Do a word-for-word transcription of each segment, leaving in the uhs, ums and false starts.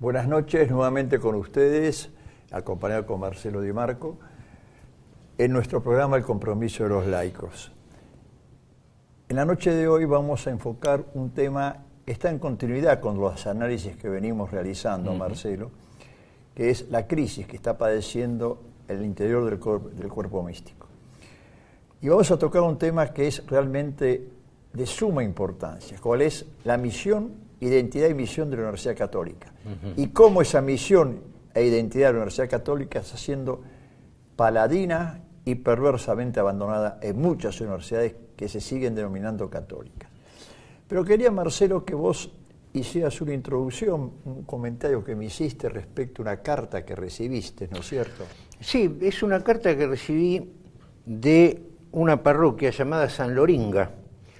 Buenas noches, nuevamente con ustedes, acompañado con Marcelo Di Marco, en nuestro programa El Compromiso de los Laicos. En la noche de hoy vamos a enfocar un tema que está en continuidad con los análisis que venimos realizando, uh-huh. Marcelo, que es la crisis que está padeciendo el interior del, cuerpo, del cuerpo místico. Y vamos a tocar un tema que es realmente de suma importancia, cuál es la misión, identidad y misión de la Universidad Católica. Uh-huh. Y cómo esa misión e identidad de la Universidad Católica está siendo paladina y perversamente abandonada en muchas universidades que se siguen denominando católicas. Pero quería, Marcelo, que vos hicieras una introducción, un comentario que me hiciste respecto a una carta que recibiste, ¿no es cierto? Sí, es una carta que recibí de una parroquia llamada San Loringa.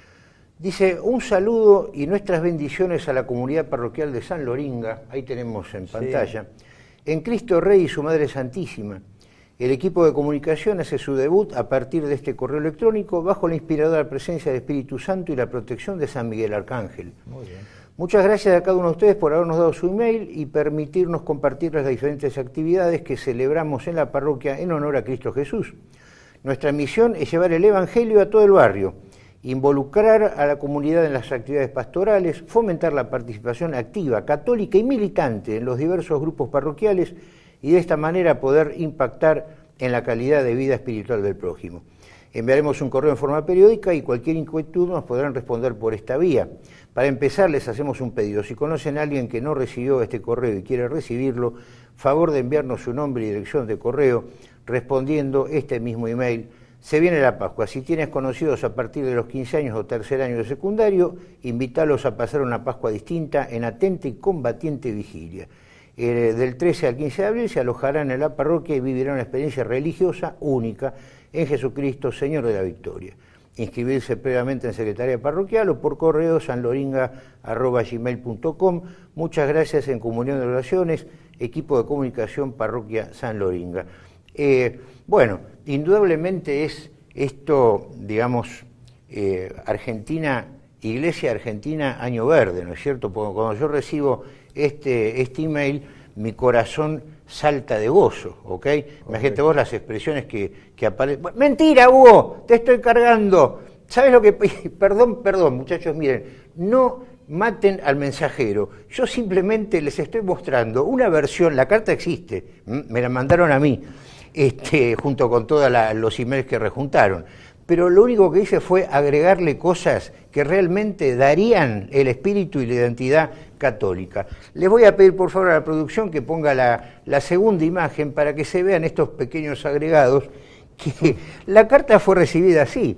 Dice, un saludo y nuestras bendiciones a la comunidad parroquial de San Loringa, ahí tenemos en pantalla, sí. En Cristo Rey y su Madre Santísima. El equipo de comunicación hace su debut a partir de este correo electrónico bajo la inspiradora presencia del Espíritu Santo y la protección de San Miguel Arcángel. Muy bien. Muchas gracias a cada uno de ustedes por habernos dado su email y permitirnos compartir las diferentes actividades que celebramos en la parroquia en honor a Cristo Jesús. Nuestra misión es llevar el Evangelio a todo el barrio, involucrar a la comunidad en las actividades pastorales, fomentar la participación activa, católica y militante en los diversos grupos parroquiales y de esta manera poder impactar en la calidad de vida espiritual del prójimo. Enviaremos un correo en forma periódica y cualquier inquietud nos podrán responder por esta vía. Para empezar, les hacemos un pedido. Si conocen a alguien que no recibió este correo y quiere recibirlo, favor de enviarnos su nombre y dirección de correo respondiendo este mismo email. Se viene la Pascua. Si tienes conocidos a partir de los quince años o tercer año de secundario, invítalos a pasar una Pascua distinta en atenta y combatiente vigilia. Eh, del trece al quince de abril se alojarán en la parroquia y vivirán una experiencia religiosa única en Jesucristo, Señor de la Victoria. Inscribirse previamente en Secretaría Parroquial o por correo sanloringa arroba gmail punto com. Muchas gracias en Comunión de Oraciones, equipo de comunicación Parroquia San Loringa. Eh, bueno, indudablemente es esto, digamos, eh, Argentina, Iglesia Argentina Año Verde, ¿no es cierto? Porque cuando yo recibo este, este email, mi corazón salta de gozo, ¿ok? okay. Imagínate vos las expresiones que, que aparecen. ¡Mentira, Hugo! ¡Te estoy cargando! ¿Sabes lo que...? Perdón, perdón, muchachos, miren, no maten al mensajero. Yo simplemente les estoy mostrando una versión, la carta existe, me la mandaron a mí, Este, junto con todos los emails que rejuntaron. Pero lo único que hice fue agregarle cosas que realmente darían el espíritu y la identidad católica. Les voy a pedir por favor a la producción que ponga la, la segunda imagen para que se vean estos pequeños agregados, que la carta fue recibida así,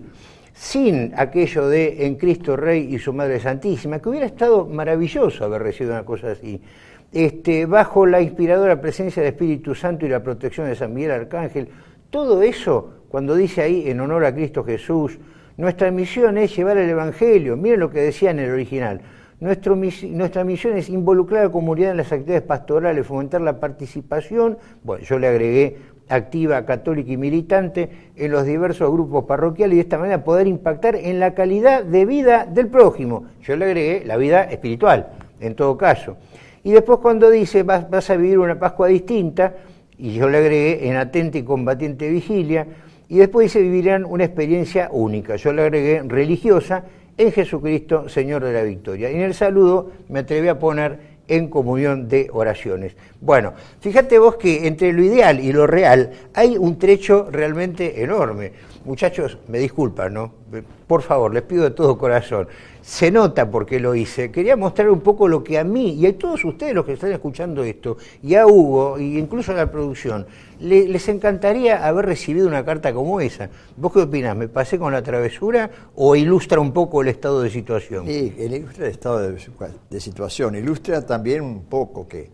sin aquello de en Cristo Rey y su Madre Santísima, que hubiera estado maravilloso haber recibido una cosa así. Este, bajo la inspiradora presencia del Espíritu Santo y la protección de San Miguel Arcángel, todo eso, cuando dice ahí en honor a Cristo Jesús, nuestra misión es llevar el Evangelio, miren lo que decía en el original, Nuestro, nuestra misión es involucrar a la comunidad en las actividades pastorales, fomentar la participación, bueno, yo le agregué activa, católica y militante en los diversos grupos parroquiales y de esta manera poder impactar en la calidad de vida del prójimo, yo le agregué la vida espiritual, en todo caso. Y después cuando dice vas, vas a vivir una Pascua distinta, y yo le agregué en atenta y combatiente vigilia, y después dice vivirán una experiencia única, yo le agregué religiosa en Jesucristo, Señor de la Victoria. Y en el saludo me atreví a poner en comunión de oraciones. Bueno, fíjate vos que entre lo ideal y lo real hay un trecho realmente enorme. Muchachos, me disculpan, ¿no? Por favor, les pido de todo corazón. Se nota por qué lo hice. Quería mostrar un poco lo que a mí, y a todos ustedes los que están escuchando esto, y a Hugo, e incluso a la producción, le, les encantaría haber recibido una carta como esa. ¿Vos qué opinás? ¿Me pasé con la travesura o ilustra un poco el estado de situación? Sí, ilustra el estado de, de situación. Ilustra también un poco que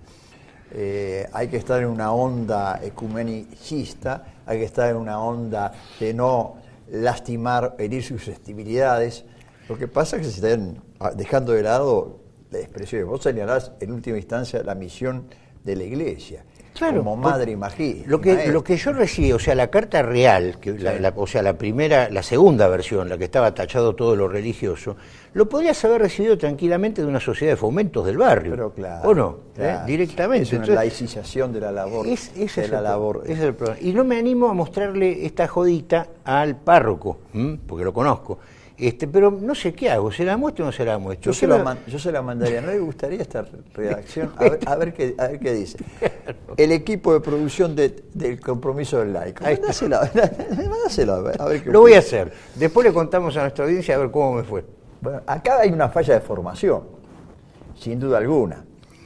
eh, hay que estar en una onda ecumenicista, hay que estar en una onda de no lastimar, herir susceptibilidades. Lo que pasa es que se están dejando de lado la expresión. Vos señalás en última instancia la misión de la Iglesia. Claro, como madre y mají. Lo que, lo que yo recibí, o sea, la carta real, que sí. la, la, o sea, la primera, la segunda versión, la que estaba tachado todo lo religioso, lo podrías haber recibido tranquilamente de una sociedad de fomentos del barrio. Pero claro. ¿O no? Claro. ¿Eh? Directamente. Es una Entonces, laicización de la labor. Es, ese de es la el, labor. Ese es el problema. Y no me animo a mostrarle esta jodita al párroco, ¿m? Porque lo conozco. Este, pero no sé qué hago, ¿se la muestro o no se la muestro? Yo se, la man, yo se la mandaría, ¿no le gustaría esta redacción? A ver, a ver, qué, a ver qué dice. El equipo de producción de, del compromiso del laico. Mandásela, mandásela, a ver, a ver qué Lo voy a hacer. Después le contamos a nuestra audiencia a ver cómo me fue. Bueno, acá hay una falla de formación, sin duda alguna.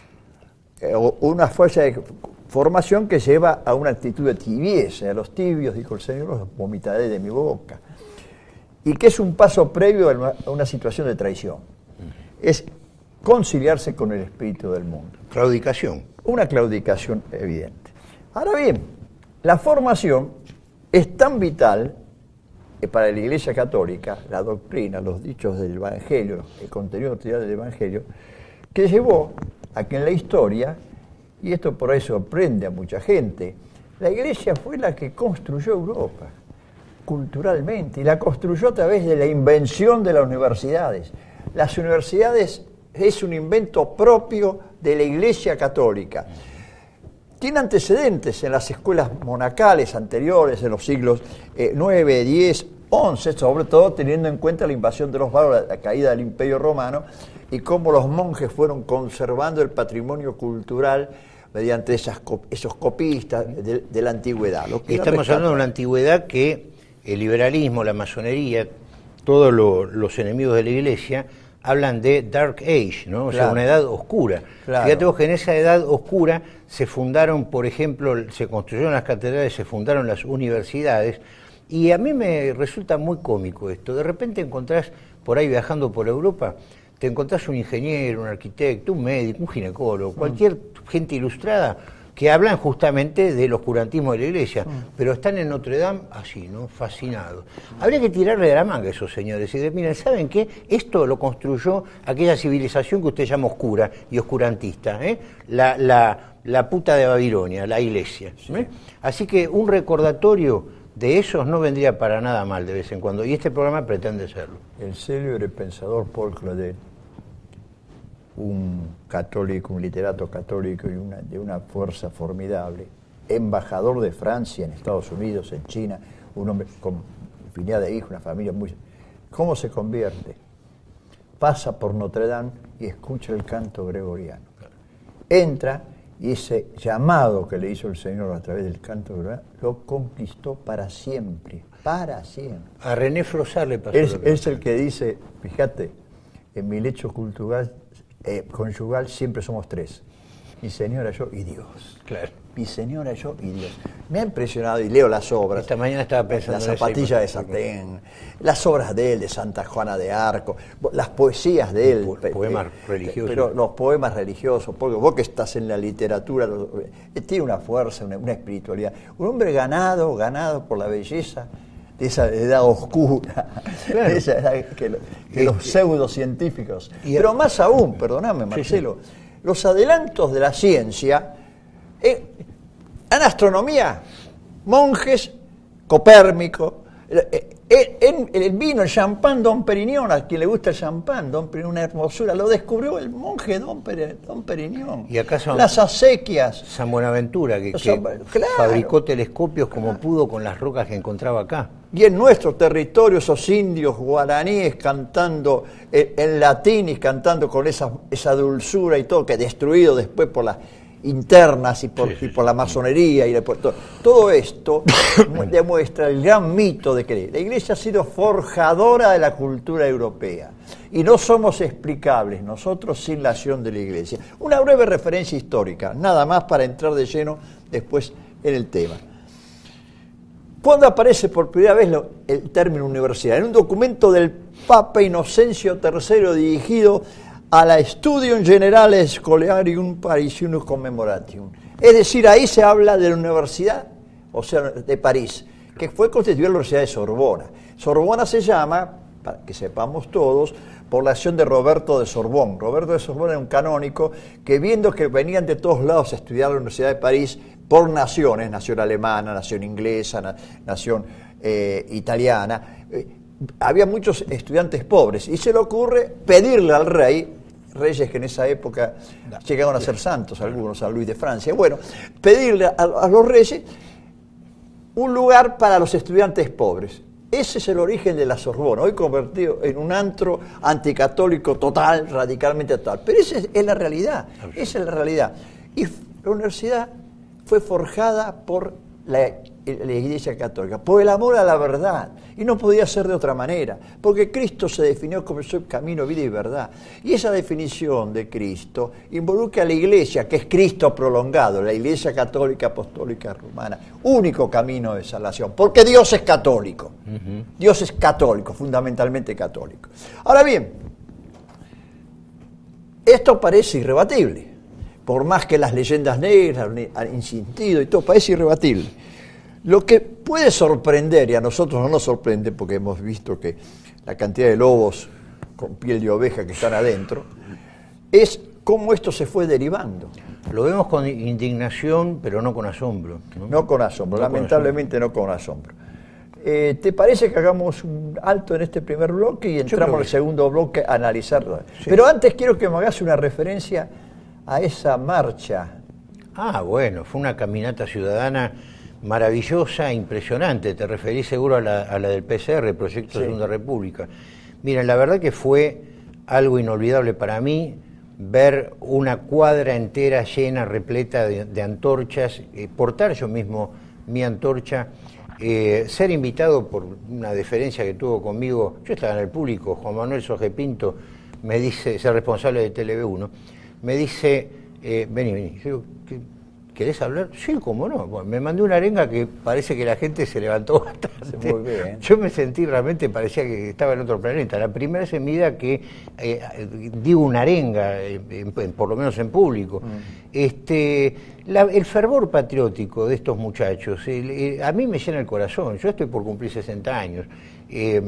Eh, una falla de formación que lleva a una actitud de tibieza. A los tibios, dijo el Señor, los vomitaré de mi boca. Y que es un paso previo a una, a una situación de traición. Es conciliarse con el espíritu del mundo. Claudicación. Una claudicación evidente. Ahora bien, la formación es tan vital que para la Iglesia Católica, la doctrina, los dichos del Evangelio, el contenido doctrinal del Evangelio, que llevó a que en la historia, y esto por ahí sorprende a mucha gente, la Iglesia fue la que construyó Europa culturalmente, y la construyó a través de la invención de las universidades. Las universidades es un invento propio de la Iglesia Católica. Tiene antecedentes en las escuelas monacales anteriores, en los siglos eh, nueve, diez, once, sobre todo teniendo en cuenta la invasión de los bárbaros, la caída del Imperio Romano, y cómo los monjes fueron conservando el patrimonio cultural mediante esas, esos copistas de, de la antigüedad. Lo que Estamos hablando de una antigüedad que el liberalismo, la masonería, todos lo, los enemigos de la Iglesia hablan de Dark Age, ¿no? O claro. sea, una edad oscura. Claro. Fíjate vos que en esa edad oscura se fundaron, por ejemplo, se construyeron las catedrales, se fundaron las universidades, y a mí me resulta muy cómico esto. De repente encontrás, por ahí viajando por Europa, te encontrás un ingeniero, un arquitecto, un médico, un ginecólogo, cualquier mm. gente ilustrada, que hablan justamente del oscurantismo de la Iglesia, mm. pero están en Notre Dame así, ¿no? Fascinados. Habría que tirarle de la manga a esos señores y decir, miren, ¿saben qué? Esto lo construyó aquella civilización que usted llama oscura y oscurantista, ¿eh? La, la, la puta de Babilonia, la Iglesia. Sí. ¿eh? Así que un recordatorio de esos no vendría para nada mal de vez en cuando, y este programa pretende serlo. El célebre pensador Paul Claudel, un católico, un literato católico y una, de una fuerza formidable, embajador de Francia en Estados Unidos, en China, un hombre con infinidad de hijos, una familia muy... ¿Cómo se convierte? Pasa por Notre Dame y escucha el canto gregoriano. Entra y ese llamado que le hizo el Señor a través del canto gregoriano lo conquistó para siempre, para siempre. A René Frosar le pasó. Es, es el que dice, fíjate, en mi lecho cultural Eh, conyugal siempre somos tres, mi señora, yo y Dios. Claro. Mi señora, yo y Dios. Me ha impresionado, y leo las obras. Esta mañana estaba pensando las en zapatillas de satén, las obras de él, de Santa Juana de Arco, las poesías de él. Po poemas eh, religiosos. Pero los poemas religiosos, porque vos que estás en la literatura, eh, tiene una fuerza, una, una espiritualidad. Un hombre ganado, ganado por la belleza de esa edad oscura, claro. de esa edad que, lo, que los pseudocientíficos. Pero más aún, perdóname Marcelo, sí, sí. los adelantos de la ciencia, eh, en astronomía, monjes, Copérnico, eh, eh, en el vino, el champán Dom Perignon, a quien le gusta el champán, Dom Perignon, una hermosura, lo descubrió el monje Dom, Pere, Dom Perignon. ¿Y acaso las acequias? San Buenaventura, que, que San, claro. fabricó telescopios como claro. pudo con las rocas que encontraba acá. Y en nuestro territorio esos indios guaraníes cantando en, en latín y cantando con esa, esa dulzura y todo, que destruido después por las internas y por, sí, sí, y por la masonería y por todo. Todo esto demuestra el gran mito de que la Iglesia ha sido forjadora de la cultura europea y no somos explicables nosotros sin la acción de la Iglesia. Una breve referencia histórica, nada más para entrar de lleno después en el tema. ¿Cuándo aparece por primera vez lo, el término universidad? En un documento del Papa Inocencio tercero dirigido a la Studium Generale Scholarum Parisianum Commemoratium. Es decir, ahí se habla de la Universidad, o sea, de París, que fue constituida la Universidad de Sorbona. Sorbona se llama, para que sepamos todos, por la acción de Roberto de Sorbón. Roberto de Sorbón era un canónico que, viendo que venían de todos lados a estudiar a la Universidad de París, por naciones, nación alemana, nación inglesa, na, nación eh, italiana, eh, había muchos estudiantes pobres y se le ocurre pedirle al rey, reyes que en esa época llegaron a ser santos, algunos, San Luis de Francia, bueno, pedirle a, a los reyes un lugar para los estudiantes pobres. Ese es el origen de la Sorbona, hoy convertido en un antro anticatólico total, radicalmente total. Pero esa es la realidad, esa es la realidad. Y la universidad fue forjada por la, la Iglesia Católica, por el amor a la verdad. Y no podía ser de otra manera, porque Cristo se definió como el camino, vida y verdad. Y esa definición de Cristo involucra a la Iglesia, que es Cristo prolongado, la Iglesia Católica Apostólica Romana, único camino de salvación, porque Dios es católico. Uh-huh. Dios es católico, fundamentalmente católico. Ahora bien, esto parece irrebatible, por más que las leyendas negras han insistido y todo, parece irrebatible. Lo que puede sorprender, y a nosotros no nos sorprende porque hemos visto que la cantidad de lobos con piel de oveja que están adentro, es cómo esto se fue derivando. Lo vemos con indignación, pero no con asombro. No, no con asombro, no lamentablemente con asombro. no con asombro. Eh, ¿Te parece que hagamos un alto en este primer bloque y entramos al segundo bloque a analizarlo? Sí. Pero antes quiero que me hagas una referencia a esa marcha. Ah, bueno, fue una caminata ciudadana maravillosa, impresionante. Te referís seguro a la, a la del P C R, Proyecto sí. Segunda República. Miren, la verdad que fue algo inolvidable para mí ver una cuadra entera llena, repleta de, de antorchas, eh, portar yo mismo mi antorcha, eh, ser invitado por una deferencia que tuvo conmigo. Yo estaba en el público, Juan Manuel Sojepinto me dice, es el responsable de Tele V uno, me dice, eh, vení, vení. Yo digo, ¿qué? ¿Querés hablar? Sí, cómo no. Bueno, me mandé una arenga que parece que la gente se levantó bastante. Muy bien. Yo me sentí realmente, parecía que estaba en otro planeta. La primera vez en mi vida que eh, digo una arenga, eh, en, en, por lo menos en público. Mm. Este, la, el fervor patriótico de estos muchachos, el, el, a mí me llena el corazón. Yo estoy por cumplir sesenta años. Eh,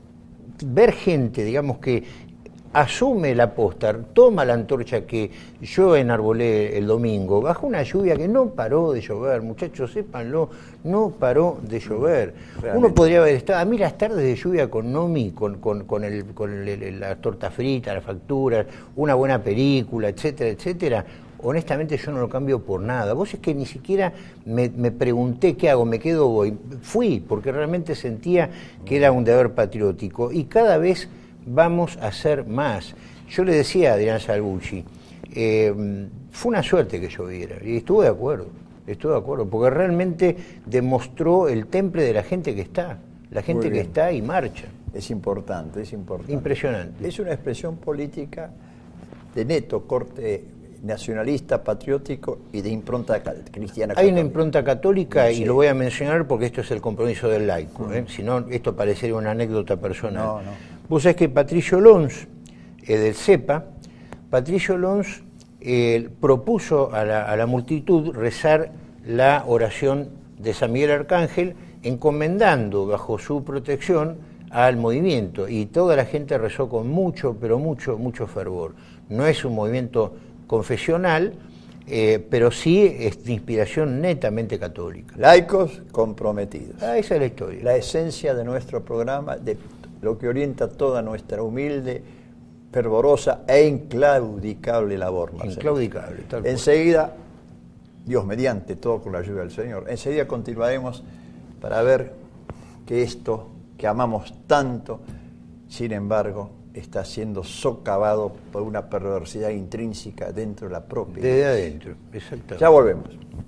ver gente, digamos, que asume la posta, toma la antorcha que yo enarbolé el domingo, bajo una lluvia que no paró de llover, muchachos, sépanlo, no paró de llover. Realmente. Uno podría haber estado, a mí las tardes de lluvia con Nomi, con, con, con, el, con el, la torta frita, las facturas, una buena película, etcétera, etcétera, honestamente yo no lo cambio por nada. Vos es que ni siquiera me, me pregunté qué hago, me quedo, voy. Fui, porque realmente sentía que era un deber patriótico, y cada vez vamos a hacer más. Yo le decía a Adrián Salvucci, eh, fue una suerte que lloviera, y estuve de acuerdo, estuve de acuerdo, porque realmente demostró el temple de la gente que está, la gente que está y marcha. Es importante, es importante. Impresionante. Es una expresión política de neto corte nacionalista, patriótico y de impronta cristiana. Hay católica. Una impronta católica, sí. Y lo voy a mencionar porque esto es el compromiso del laico, mm. ¿eh? Si no, esto parecería una anécdota personal. No, no. Vos sabés que Patricio Lons, eh, del CEPA, Patricio Lons eh, propuso a la, a la multitud rezar la oración de San Miguel Arcángel, encomendando bajo su protección al movimiento, y toda la gente rezó con mucho, pero mucho, mucho fervor. No es un movimiento confesional, eh, pero sí es de inspiración netamente católica. Laicos comprometidos. Ah, esa es la historia. La esencia de nuestro programa, de lo que orienta toda nuestra humilde, fervorosa e inclaudicable labor, Marcelo. Inclaudicable, tal cual. Enseguida, Dios mediante, todo con la ayuda del Señor, enseguida continuaremos para ver que esto que amamos tanto, sin embargo, está siendo socavado por una perversidad intrínseca dentro de la propia Desde iglesia. Adentro, exactamente. Ya volvemos.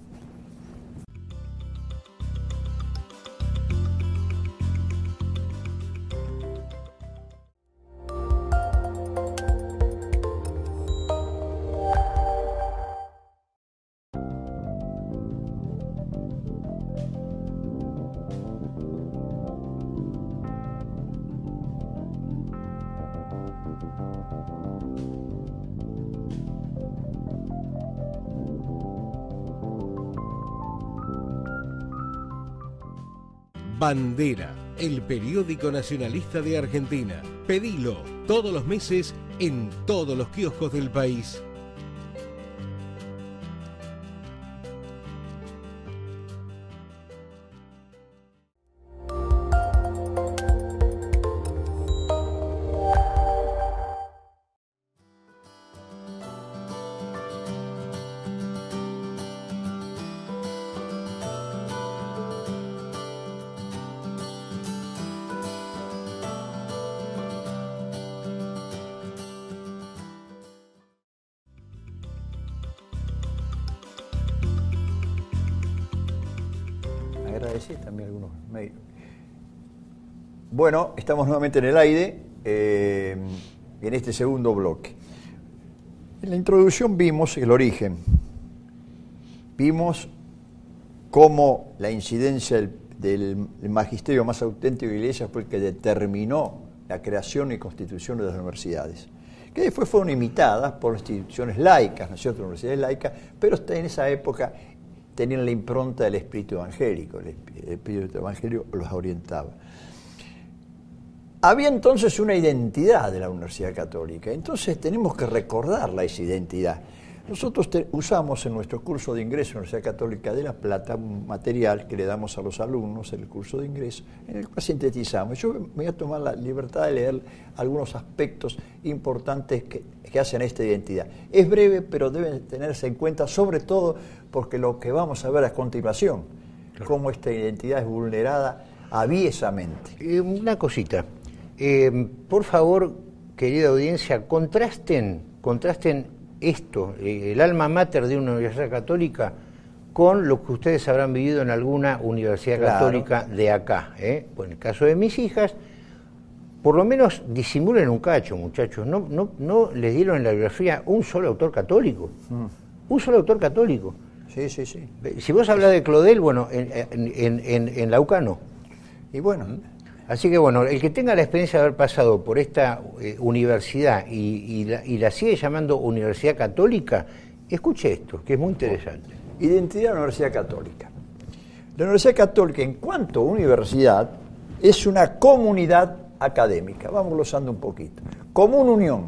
Bandera, el periódico nacionalista de Argentina. Pedilo todos los meses en todos los kioscos del país. sí, también algunos mails. Bueno, estamos nuevamente en el aire, eh, en este segundo bloque. En la introducción vimos el origen, vimos cómo la incidencia del, del magisterio más auténtico de la Iglesia fue el que determinó la creación y constitución de las universidades, que después fueron imitadas por instituciones laicas, ¿no es cierto?, universidades laicas, pero en esa época tenían la impronta del espíritu evangélico, el espíritu evangélico los orientaba. Había entonces una identidad de la Universidad Católica, entonces tenemos que recordarla, esa identidad. Nosotros te, usamos en nuestro curso de ingreso en la Universidad Católica de La Plata un material que le damos a los alumnos en el curso de ingreso, en el cual sintetizamos. Yo me voy a tomar la libertad de leer algunos aspectos importantes que, que hacen esta identidad. Es breve, pero debe tenerse en cuenta, sobre todo porque lo que vamos a ver a continuación, claro, cómo esta identidad es vulnerada aviesamente. Eh, una cosita. Eh, por favor, querida audiencia, contrasten, contrasten esto, eh, el alma mater de una universidad católica, con lo que ustedes habrán vivido en alguna universidad claro. católica de acá. ¿eh? Pues en el caso de mis hijas, por lo menos disimulen un cacho, muchachos. No, no, no les dieron en la biografía un solo autor católico. Mm. Un solo autor católico. Sí, sí, sí. Si vos hablas de Claudel, bueno, en, en, en, en Laucano. Y bueno... Así que bueno, el que tenga la experiencia de haber pasado por esta eh, universidad y, y, la, y la sigue llamando Universidad Católica, escuche esto, que es muy interesante. Identidad de la Universidad Católica. La Universidad Católica, en cuanto a universidad, es una comunidad académica. Vamos glosando un poquito. Como una unión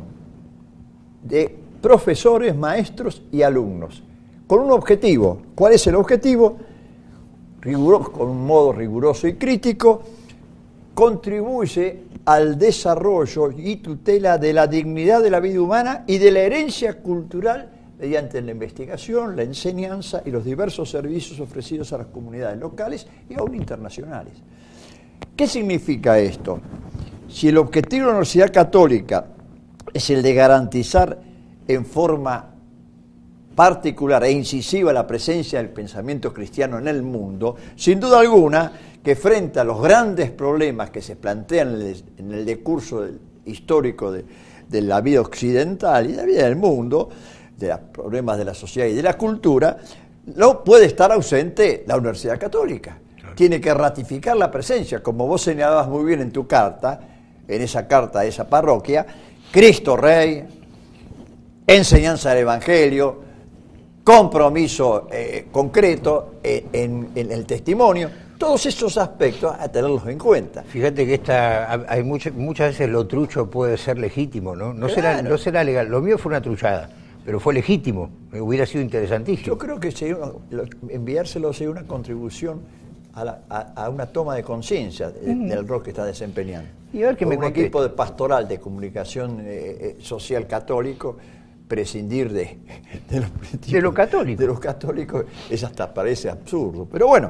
de profesores, maestros y alumnos, con un objetivo. ¿Cuál es el objetivo? Riguroso, con un modo riguroso y crítico, contribuye al desarrollo y tutela de la dignidad de la vida humana y de la herencia cultural mediante la investigación, la enseñanza y los diversos servicios ofrecidos a las comunidades locales y aún internacionales. ¿Qué significa esto? Si el objetivo de la Universidad Católica es el de garantizar en forma particular e incisiva la presencia del pensamiento cristiano en el mundo, sin duda alguna que frente a los grandes problemas que se plantean en el, en el decurso del, histórico de, de la vida occidental y de la vida del mundo, de los problemas de la sociedad y de la cultura, no puede estar ausente la Universidad Católica. Claro. Tiene que ratificar la presencia, como vos señalabas muy bien en tu carta, en esa carta de esa parroquia, Cristo Rey, enseñanza del Evangelio, compromiso eh, concreto eh, en, en el testimonio. Todos esos aspectos a tenerlos en cuenta. Fíjate que esta, hay muchas, muchas veces lo trucho puede ser legítimo, ¿no? No, claro. será, no será legal. Lo mío fue una truchada, pero fue legítimo. Hubiera sido interesantísimo. Yo creo que sería una, enviárselo sería una contribución a, la, a, a una toma de conciencia de, mm. del rol que está desempeñando. Y a ver que me un conteste. Equipo de pastoral de comunicación eh, social católico, prescindir de, de, los de lo católico. De los católicos, eso hasta parece absurdo. Pero bueno,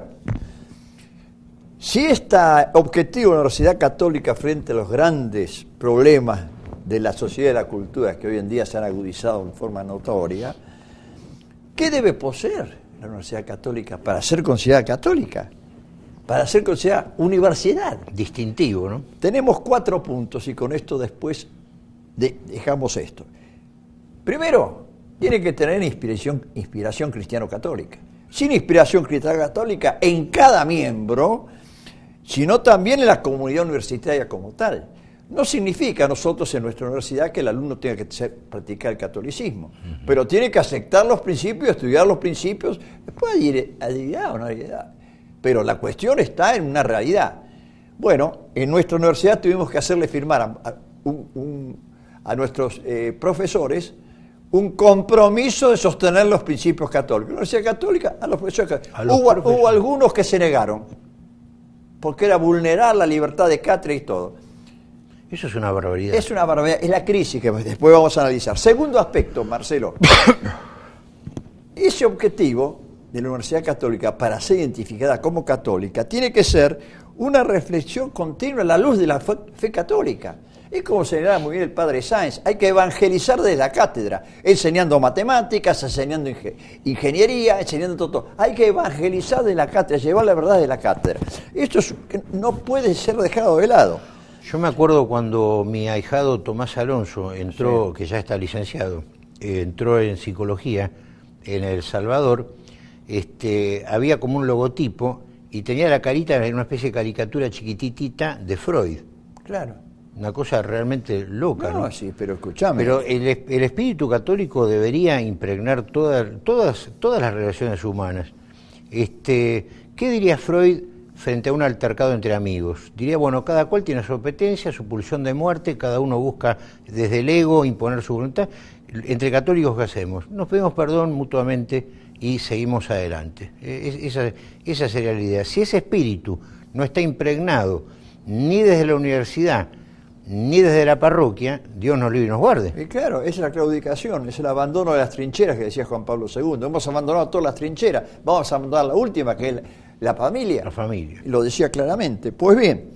si este objetivo de la Universidad Católica frente a los grandes problemas de la sociedad y de la cultura que hoy en día se han agudizado en forma notoria, ¿qué debe poseer la Universidad Católica para ser considerada católica? Para ser considerada universidad. Distintivo, ¿no? Tenemos cuatro puntos y con esto después de, dejamos esto. Primero, tiene que tener inspiración, inspiración cristiano-católica. Sin inspiración cristiano-católica en cada miembro, sino también en la comunidad universitaria como tal. No significa nosotros en nuestra universidad que el alumno tenga que ser, practicar el catolicismo, uh-huh. pero tiene que aceptar los principios, estudiar los principios, después ir a deidad o no deidad. Pero la cuestión está en una realidad. Bueno, en nuestra universidad tuvimos que hacerle firmar a, a, un, un, a nuestros eh, profesores un compromiso de sostener los principios católicos. La Universidad Católica, a los profesores católicos. A los hubo, profesores. Hubo algunos que se negaron, porque era vulnerar la libertad de cátedra y todo. Eso es una barbaridad. Es una barbaridad, es la crisis que después vamos a analizar. Segundo aspecto, Marcelo. Ese objetivo de la Universidad Católica para ser identificada como católica tiene que ser una reflexión continua a la luz de la fe, fe católica. Es como señalaba muy bien el padre Sáenz, hay que evangelizar desde la cátedra, enseñando matemáticas, enseñando inge- ingeniería, enseñando todo, todo. Hay que evangelizar desde la cátedra, llevar la verdad de la cátedra. Esto es, no puede ser dejado de lado. Yo me acuerdo cuando mi ahijado Tomás Alonso entró, Sí. que ya está licenciado, eh, entró en psicología en El Salvador, este, había como un logotipo y tenía la carita en una especie de caricatura chiquititita de Freud. Claro. Una cosa realmente loca, ¿no? No, sí, pero escuchame. Pero el, es- el espíritu católico debería impregnar toda- todas, todas las relaciones humanas. Este, ¿qué diría Freud frente a un altercado entre amigos? Diría, bueno, cada cual tiene su apetencia, su pulsión de muerte, cada uno busca desde el ego imponer su voluntad. Entre católicos, ¿qué hacemos? Nos pedimos perdón mutuamente y seguimos adelante. Es- esa, esa sería la idea. Si ese espíritu no está impregnado ni desde la universidad, ni desde la parroquia, Dios nos libre y nos guarde. Y claro, esa es la claudicación, es el abandono de las trincheras que decía Juan Pablo segundo. Hemos abandonado todas las trincheras, vamos a abandonar la última, que es la, la familia. La familia. Lo decía claramente. Pues bien,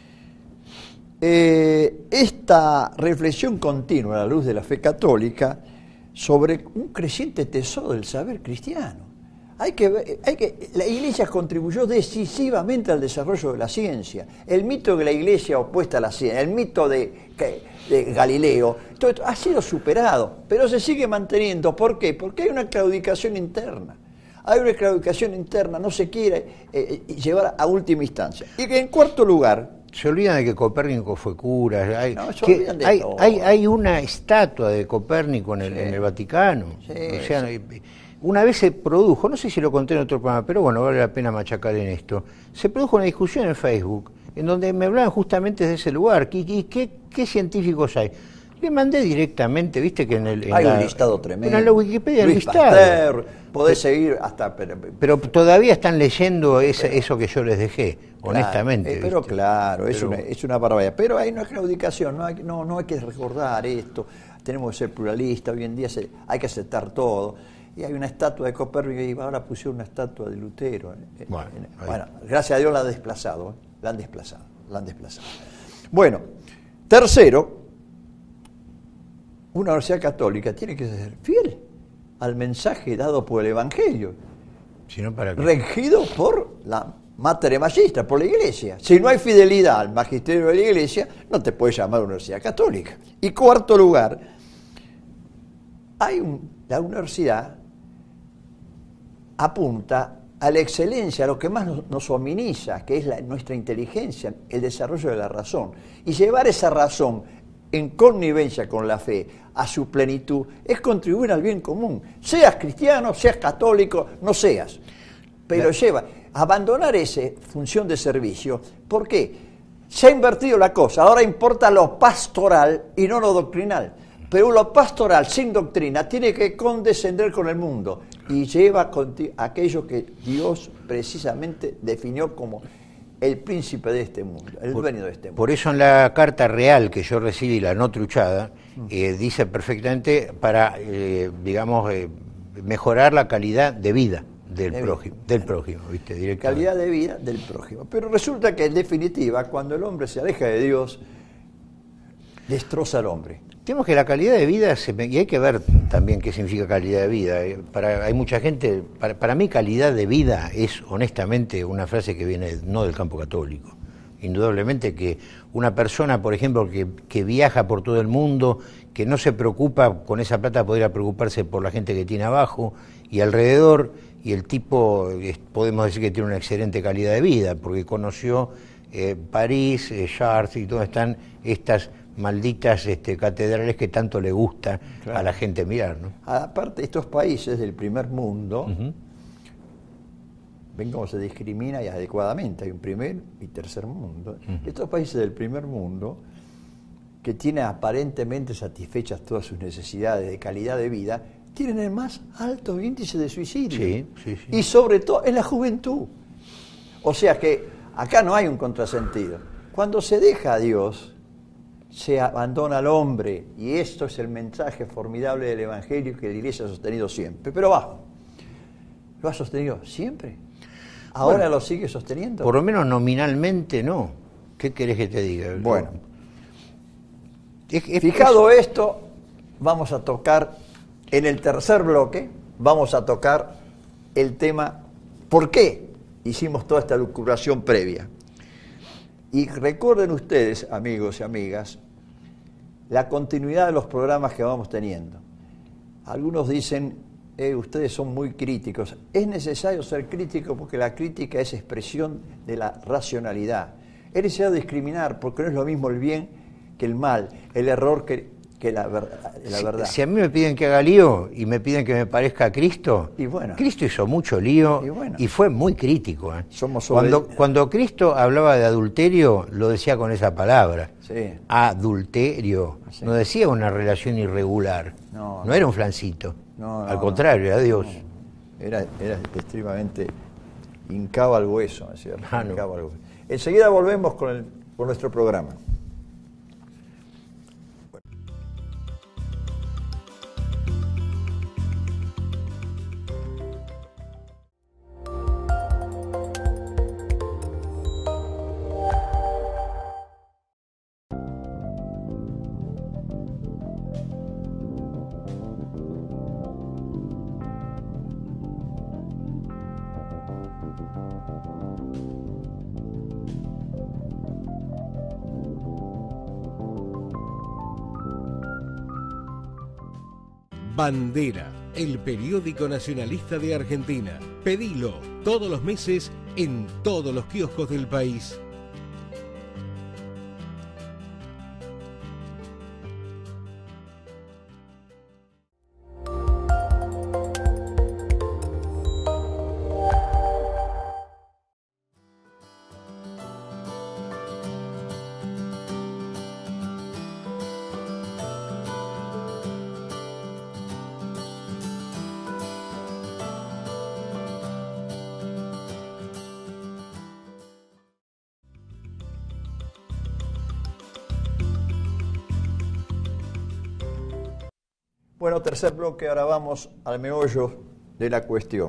eh, esta reflexión continua a la luz de la fe católica sobre un creciente tesoro del saber cristiano. Hay que, ver- hay que, la Iglesia contribuyó decisivamente al desarrollo de la ciencia. El mito de la Iglesia opuesta a la ciencia, el mito de, que- de Galileo, todo esto ha sido superado, pero se sigue manteniendo. ¿Por qué? Porque hay una claudicación interna. Hay una claudicación interna, no se quiere eh, llevar a última instancia. Y que en cuarto lugar, Se olvidan de que Copérnico fue cura. Hay, No, se que olvidan de hay, todo. hay, hay una estatua de Copérnico en el, Sí. en el Vaticano. Sí, o sea, una vez se produjo, no sé si lo conté en otro programa, pero bueno, vale la pena machacar en esto. Se produjo una discusión en Facebook en donde me hablaban justamente de ese lugar. ¿Y, y qué, qué científicos hay? Le mandé directamente, viste que en el... en hay la- un listado tremendo. En la Wikipedia hay un Luis listado. Pasteur, podés seguir hasta... Pero, Pero todavía están leyendo ese- eso que yo les dejé, Claro, honestamente. eh, pero ¿viste? claro, es, Pero- una, es una barbaridad. Pero hay una claudicación, no hay, no, no hay que recordar esto, tenemos que ser pluralistas, hoy en día se, hay que aceptar todo. Y hay una estatua de Copérnico y ahora pusieron una estatua de Lutero. eh, Bueno, eh, ahí. bueno, gracias a Dios la han desplazado, eh, la han desplazado, la han desplazado. Bueno, tercero, una universidad católica tiene que ser fiel al mensaje dado por el Evangelio, Si no, ¿para qué? regido por la Mater Magistra, por la Iglesia. Si no hay fidelidad al magisterio de la Iglesia, no te puedes llamar universidad católica. Y cuarto lugar, hay un, la universidad apunta a la excelencia, a lo que más nos, nos hominiza, que es la, nuestra inteligencia, el desarrollo de la razón. Y llevar esa razón en connivencia con la fe a su plenitud es contribuir al bien común. Seas cristiano, seas católico, no seas. Pero lleva, abandonar esa función de servicio, ¿por qué? Se ha invertido la cosa, ahora importa lo pastoral y no lo doctrinal. Pero lo pastoral sin doctrina tiene que condescender con el mundo y lleva conti- aquello que Dios precisamente definió como el príncipe de este mundo, el Por- dueño de este mundo. Por eso en la carta real que yo recibí, la no truchada, eh, dice perfectamente para, eh, digamos, eh, mejorar la calidad de vida del De prójimo, vida. del prójimo, ¿viste? Directamente. Calidad de vida del prójimo. Pero resulta que en definitiva, cuando el hombre se aleja de Dios, destroza al hombre. Tenemos que la calidad de vida, se me- y hay que ver también qué significa calidad de vida. eh, Para, hay mucha gente, para, para mí calidad de vida es honestamente una frase que viene no del campo católico. Indudablemente que una persona, por ejemplo, que, que viaja por todo el mundo, que no se preocupa con esa plata, podría preocuparse por la gente que tiene abajo y alrededor, y el tipo, eh, podemos decir que tiene una excelente calidad de vida, porque conoció eh, París, eh, Chartres y donde están estas malditas este, catedrales que tanto le gusta Claro. a la gente mirar, ¿no? Aparte, estos países del primer mundo, ven cómo se discrimina y adecuadamente, hay un primer y tercer mundo. Estos países del primer mundo, que tienen aparentemente satisfechas todas sus necesidades de calidad de vida, tienen el más alto índice de suicidio. Sí, sí, sí. Y sobre todo en la juventud. O sea que acá no hay un contrasentido. Cuando se deja a Dios, se abandona al hombre, y esto es el mensaje formidable del Evangelio que la Iglesia ha sostenido siempre. Pero bajo, ¿lo ha sostenido siempre? ¿Ahora Bueno, lo sigue sosteniendo? Por lo menos nominalmente no. ¿Qué querés que te diga? Bueno, Bueno, pero, pero, pero Es, es, Fijado es... esto, vamos a tocar, en el tercer bloque, vamos a tocar el tema ¿por qué hicimos toda esta lucubración previa? Y recuerden ustedes, amigos y amigas, la continuidad de los programas que vamos teniendo. Algunos dicen, eh, ustedes son muy críticos. Es necesario ser crítico porque la crítica es expresión de la racionalidad. Es necesario discriminar porque no es lo mismo el bien que el mal, el error que, que la, ver, la verdad. Si, si a mí me piden que haga lío y me piden que me parezca a Cristo, y bueno, Cristo hizo mucho lío y, bueno, y fue muy crítico. ¿eh? Somos cuando, cuando Cristo hablaba de adulterio, lo decía con esa palabra. Sí. Adulterio. Sí. No decía una relación irregular. No, no, no era un flancito. No, no, Al contrario, era Dios. No. Era, era extremadamente hincaba al hueso, ¿no es cierto? Ah, no. Hincaba al hueso. Enseguida volvemos con, el, con nuestro programa. Bandera, el periódico nacionalista de Argentina. Pedilo todos los meses en todos los kioscos del país. Bueno, tercer bloque, ahora vamos al meollo de la cuestión.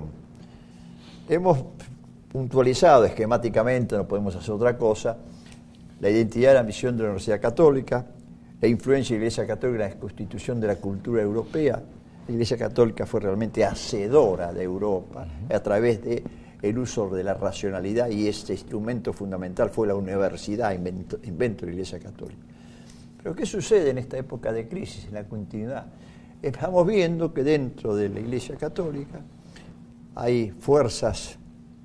Hemos puntualizado esquemáticamente, no podemos hacer otra cosa, la identidad y la misión de la Universidad Católica, la influencia de la Iglesia Católica en la constitución de la cultura europea. La Iglesia Católica fue realmente hacedora de Europa a través de el uso de la racionalidad, y este instrumento fundamental fue la universidad, invento, invento de la Iglesia Católica. Pero ¿qué sucede en esta época de crisis, en la continuidad? Estamos viendo que dentro de la Iglesia Católica hay fuerzas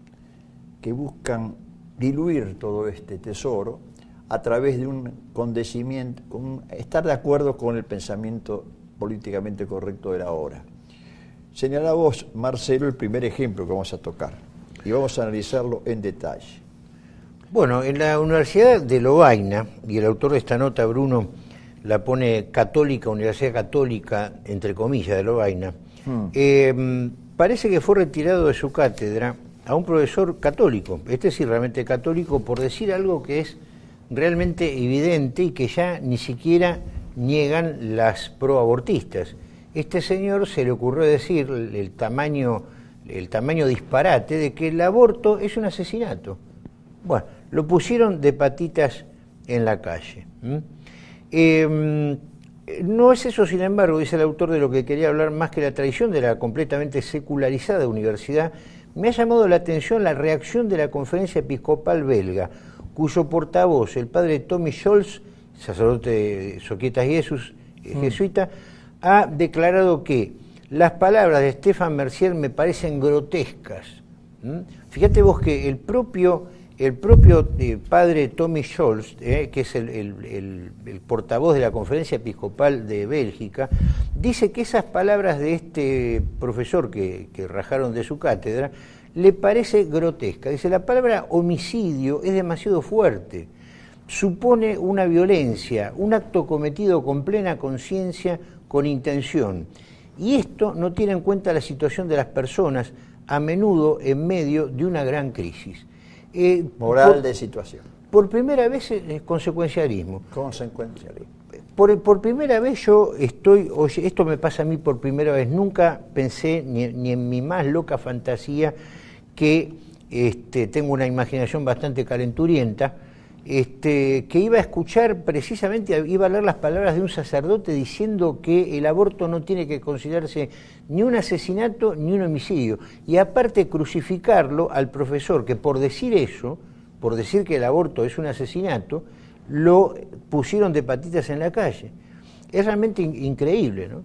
que buscan diluir todo este tesoro a través de un condecimiento, un, estar de acuerdo con el pensamiento políticamente correcto de la hora. Señala vos, Marcelo, el primer ejemplo que vamos a tocar y vamos a analizarlo en detalle. Bueno, en la Universidad de Lovaina, y el autor de esta nota, Bruno, la pone católica, Universidad Católica, entre comillas, de Lovaina, hmm. eh, parece que fue retirado de su cátedra a un profesor católico, este sí realmente católico, por decir algo que es realmente evidente y que ya ni siquiera niegan las proabortistas. Este señor se le ocurrió decir el, el tamaño, el tamaño disparate de que el aborto es un asesinato. Bueno, lo pusieron de patitas en la calle. ¿Mm? Eh, no es eso, sin embargo, dice el autor, de lo que quería hablar, más que la tradición de la completamente secularizada universidad. Me ha llamado la atención la reacción de la Conferencia Episcopal belga, cuyo portavoz, el padre Tommy Scholz, sacerdote de Societas Jesús, mm. jesuita, ha declarado que las palabras de Stefan Mercier me parecen grotescas. ¿Mm? Fíjate vos que el propio... El propio eh, padre Tommy Scholz, eh, que es el, el, el, el portavoz de la Conferencia Episcopal de Bélgica, dice que esas palabras de este profesor que, que rajaron de su cátedra le parece grotesca. Dice, la palabra homicidio es demasiado fuerte, supone una violencia, un acto cometido con plena conciencia, con intención. Y esto no tiene en cuenta la situación de las personas, a menudo en medio de una gran crisis. Eh, Moral por, de situación. Por primera vez es consecuencialismo. Consecuencialismo. Por, por primera vez yo estoy, oye, esto me pasa a mí por primera vez, nunca pensé ni, ni en mi más loca fantasía que este, tengo una imaginación bastante calenturienta, este, que iba a escuchar precisamente, iba a leer las palabras de un sacerdote diciendo que el aborto no tiene que considerarse ni un asesinato ni un homicidio, y aparte crucificarlo al profesor, que por decir eso, por decir que el aborto es un asesinato, lo pusieron de patitas en la calle. Es realmente in- increíble, ¿no?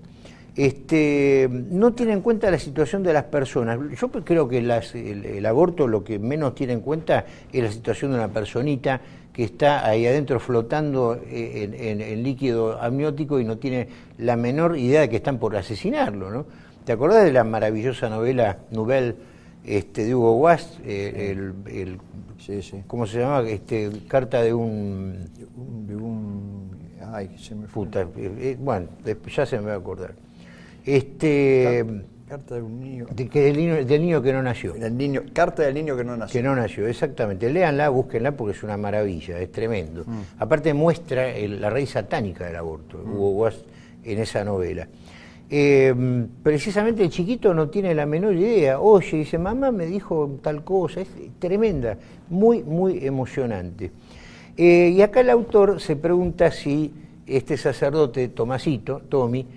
Este, no tiene en cuenta la situación de las personas. Yo creo que las, el, el aborto lo que menos tiene en cuenta es la situación de una personita que está ahí adentro flotando en, en, en líquido amniótico y no tiene la menor idea de que están por asesinarlo, ¿no? ¿Te acordás de la maravillosa novela Nouvelle este, de Hugo Guast? Eh, el, el, sí, sí. ¿Cómo se llama? Este, carta de un... De un, de un ay, se me fue. Puta, eh, bueno, ya se me va a acordar. Este, carta de un niño. De que del, niño, del niño que no nació. El niño, carta del niño que no nació. Que no nació, exactamente. Léanla, búsquenla porque es una maravilla, es tremendo. Mm. Aparte muestra el, la raíz satánica del aborto, mm. Hugo Guast en esa novela. Eh, precisamente el chiquito no tiene la menor idea. Oye, dice, mamá me dijo tal cosa. Es tremenda, muy, muy emocionante. Eh, y acá el autor se pregunta si este sacerdote, Tomasito, Tommy,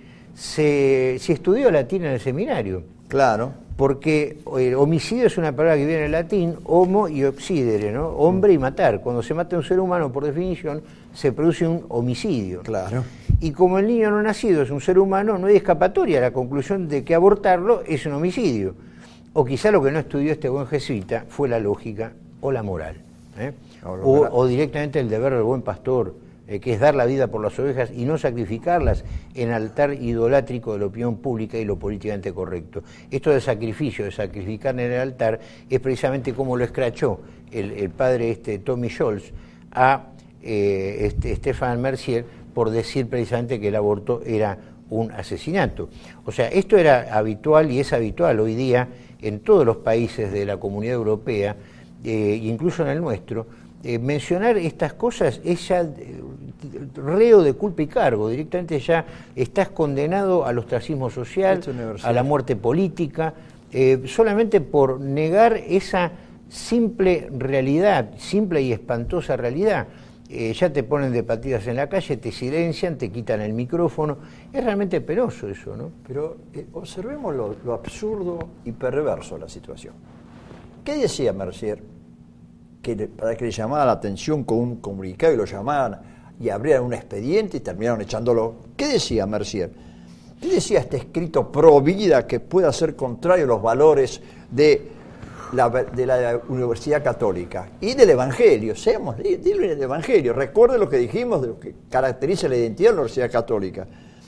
se, si estudió latín en el seminario. Claro. Porque eh, homicidio es una palabra que viene del latín, homo y obsidere, ¿no? Hombre y matar. Cuando se mata a un ser humano, por definición, se produce un homicidio. Claro. Y como el niño no nacido es un ser humano, no hay escapatoria a la conclusión de que abortarlo es un homicidio. O quizá lo que no estudió este buen jesuita fue la lógica o la moral. ¿eh? O, o directamente el deber del buen pastor, eh, que es dar la vida por las ovejas y no sacrificarlas en altar idolátrico de la opinión pública y lo políticamente correcto. Esto del sacrificio, de sacrificar en el altar, es precisamente como lo escrachó el, el padre este, Tommy Scholz a eh, este, Stefan Mercier por decir precisamente que el aborto era un asesinato. O sea, esto era habitual y es habitual hoy día en todos los países de la Comunidad Europea, eh, incluso en el nuestro. Eh, mencionar estas cosas es ya eh, reo de culpa y cargo, directamente ya estás condenado al ostracismo social, a la muerte política, eh, solamente por negar esa simple realidad, simple y espantosa realidad. Eh, ya te ponen de patitas en la calle, te silencian, te quitan el micrófono. Es realmente penoso eso, ¿no? Pero eh, observemos lo, lo absurdo y perverso de la situación. ¿Qué decía Mercier? Que le, para que le llamara la atención con un comunicado y lo llamaran y abrieran un expediente y terminaron echándolo. ¿Qué decía Mercier? ¿Qué decía este escrito pro vida que pueda ser contrario a los valores de la, de la Universidad Católica y del Evangelio? Seamos, dilo en el Evangelio. Recuerde lo que dijimos de lo que caracteriza la identidad de la Universidad Católica.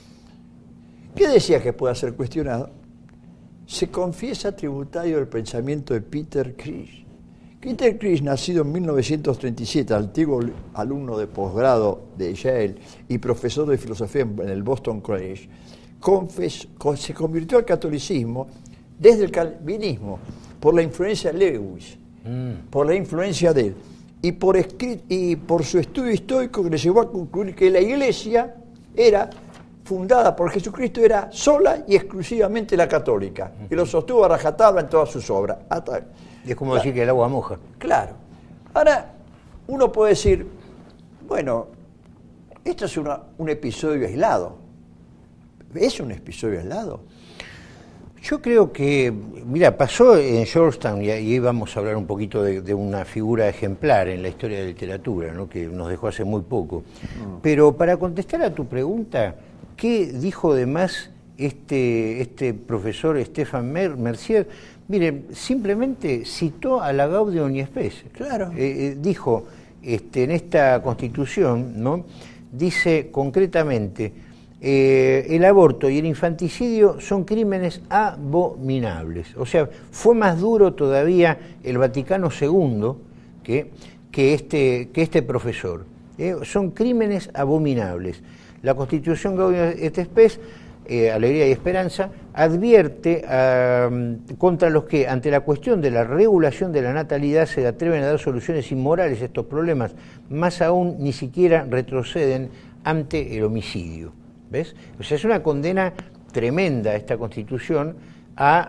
¿Qué decía que pueda ser cuestionado? Se confiesa tributario del pensamiento de Peter Crisch. Peter Crisch, nacido en mil novecientos treinta y siete, antiguo alumno de posgrado de Yale y profesor de filosofía en el Boston College, confes, se convirtió al catolicismo desde el calvinismo, por la influencia de Lewis, mm. por la influencia de él, y por, y por su estudio histórico que le llevó a concluir que la Iglesia era fundada por Jesucristo, era sola y exclusivamente la católica, y lo sostuvo a rajatabla en todas sus obras. Hasta, es como claro, decir que el agua moja. Claro. Ahora, uno puede decir, bueno, esto es una, un episodio aislado. ¿Es un episodio aislado? Yo creo que, mira, pasó en Georgetown, y ahí vamos a hablar un poquito de, de una figura ejemplar en la historia de la literatura, ¿no? Que nos dejó hace muy poco. Mm. Pero para contestar a tu pregunta, ¿qué dijo de más este, este profesor Stefan Mercier? Mire, simplemente citó a la Gaudium et Spes. Claro. Eh, eh, dijo, este, en esta Constitución, ¿no? Dice concretamente, eh, el aborto y el infanticidio son crímenes abominables. O sea, fue más duro todavía el Vaticano segundo que, que, este, que este profesor. Eh, son crímenes abominables. La Constitución Gaudium et Spes, Eh, Alegría y Esperanza, advierte uh, contra los que, ante la cuestión de la regulación de la natalidad, se atreven a dar soluciones inmorales a estos problemas, más aún ni siquiera retroceden ante el homicidio. ¿Ves? O sea, es una condena tremenda esta Constitución a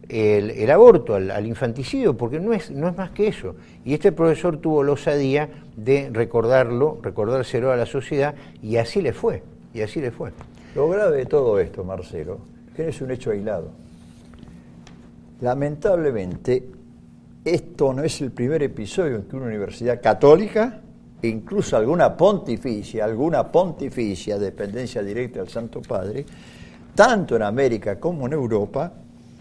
el, el aborto, al, al infanticidio, porque no es, no es más que eso. Y este profesor tuvo la osadía de recordarlo, recordárselo a la sociedad, y así le fue, y así le fue. Lo grave de todo esto, Marcelo, que no es un hecho aislado. Lamentablemente, esto no es el primer episodio en que una universidad católica, incluso alguna pontificia, alguna pontificia, dependencia directa del Santo Padre, tanto en América como en Europa,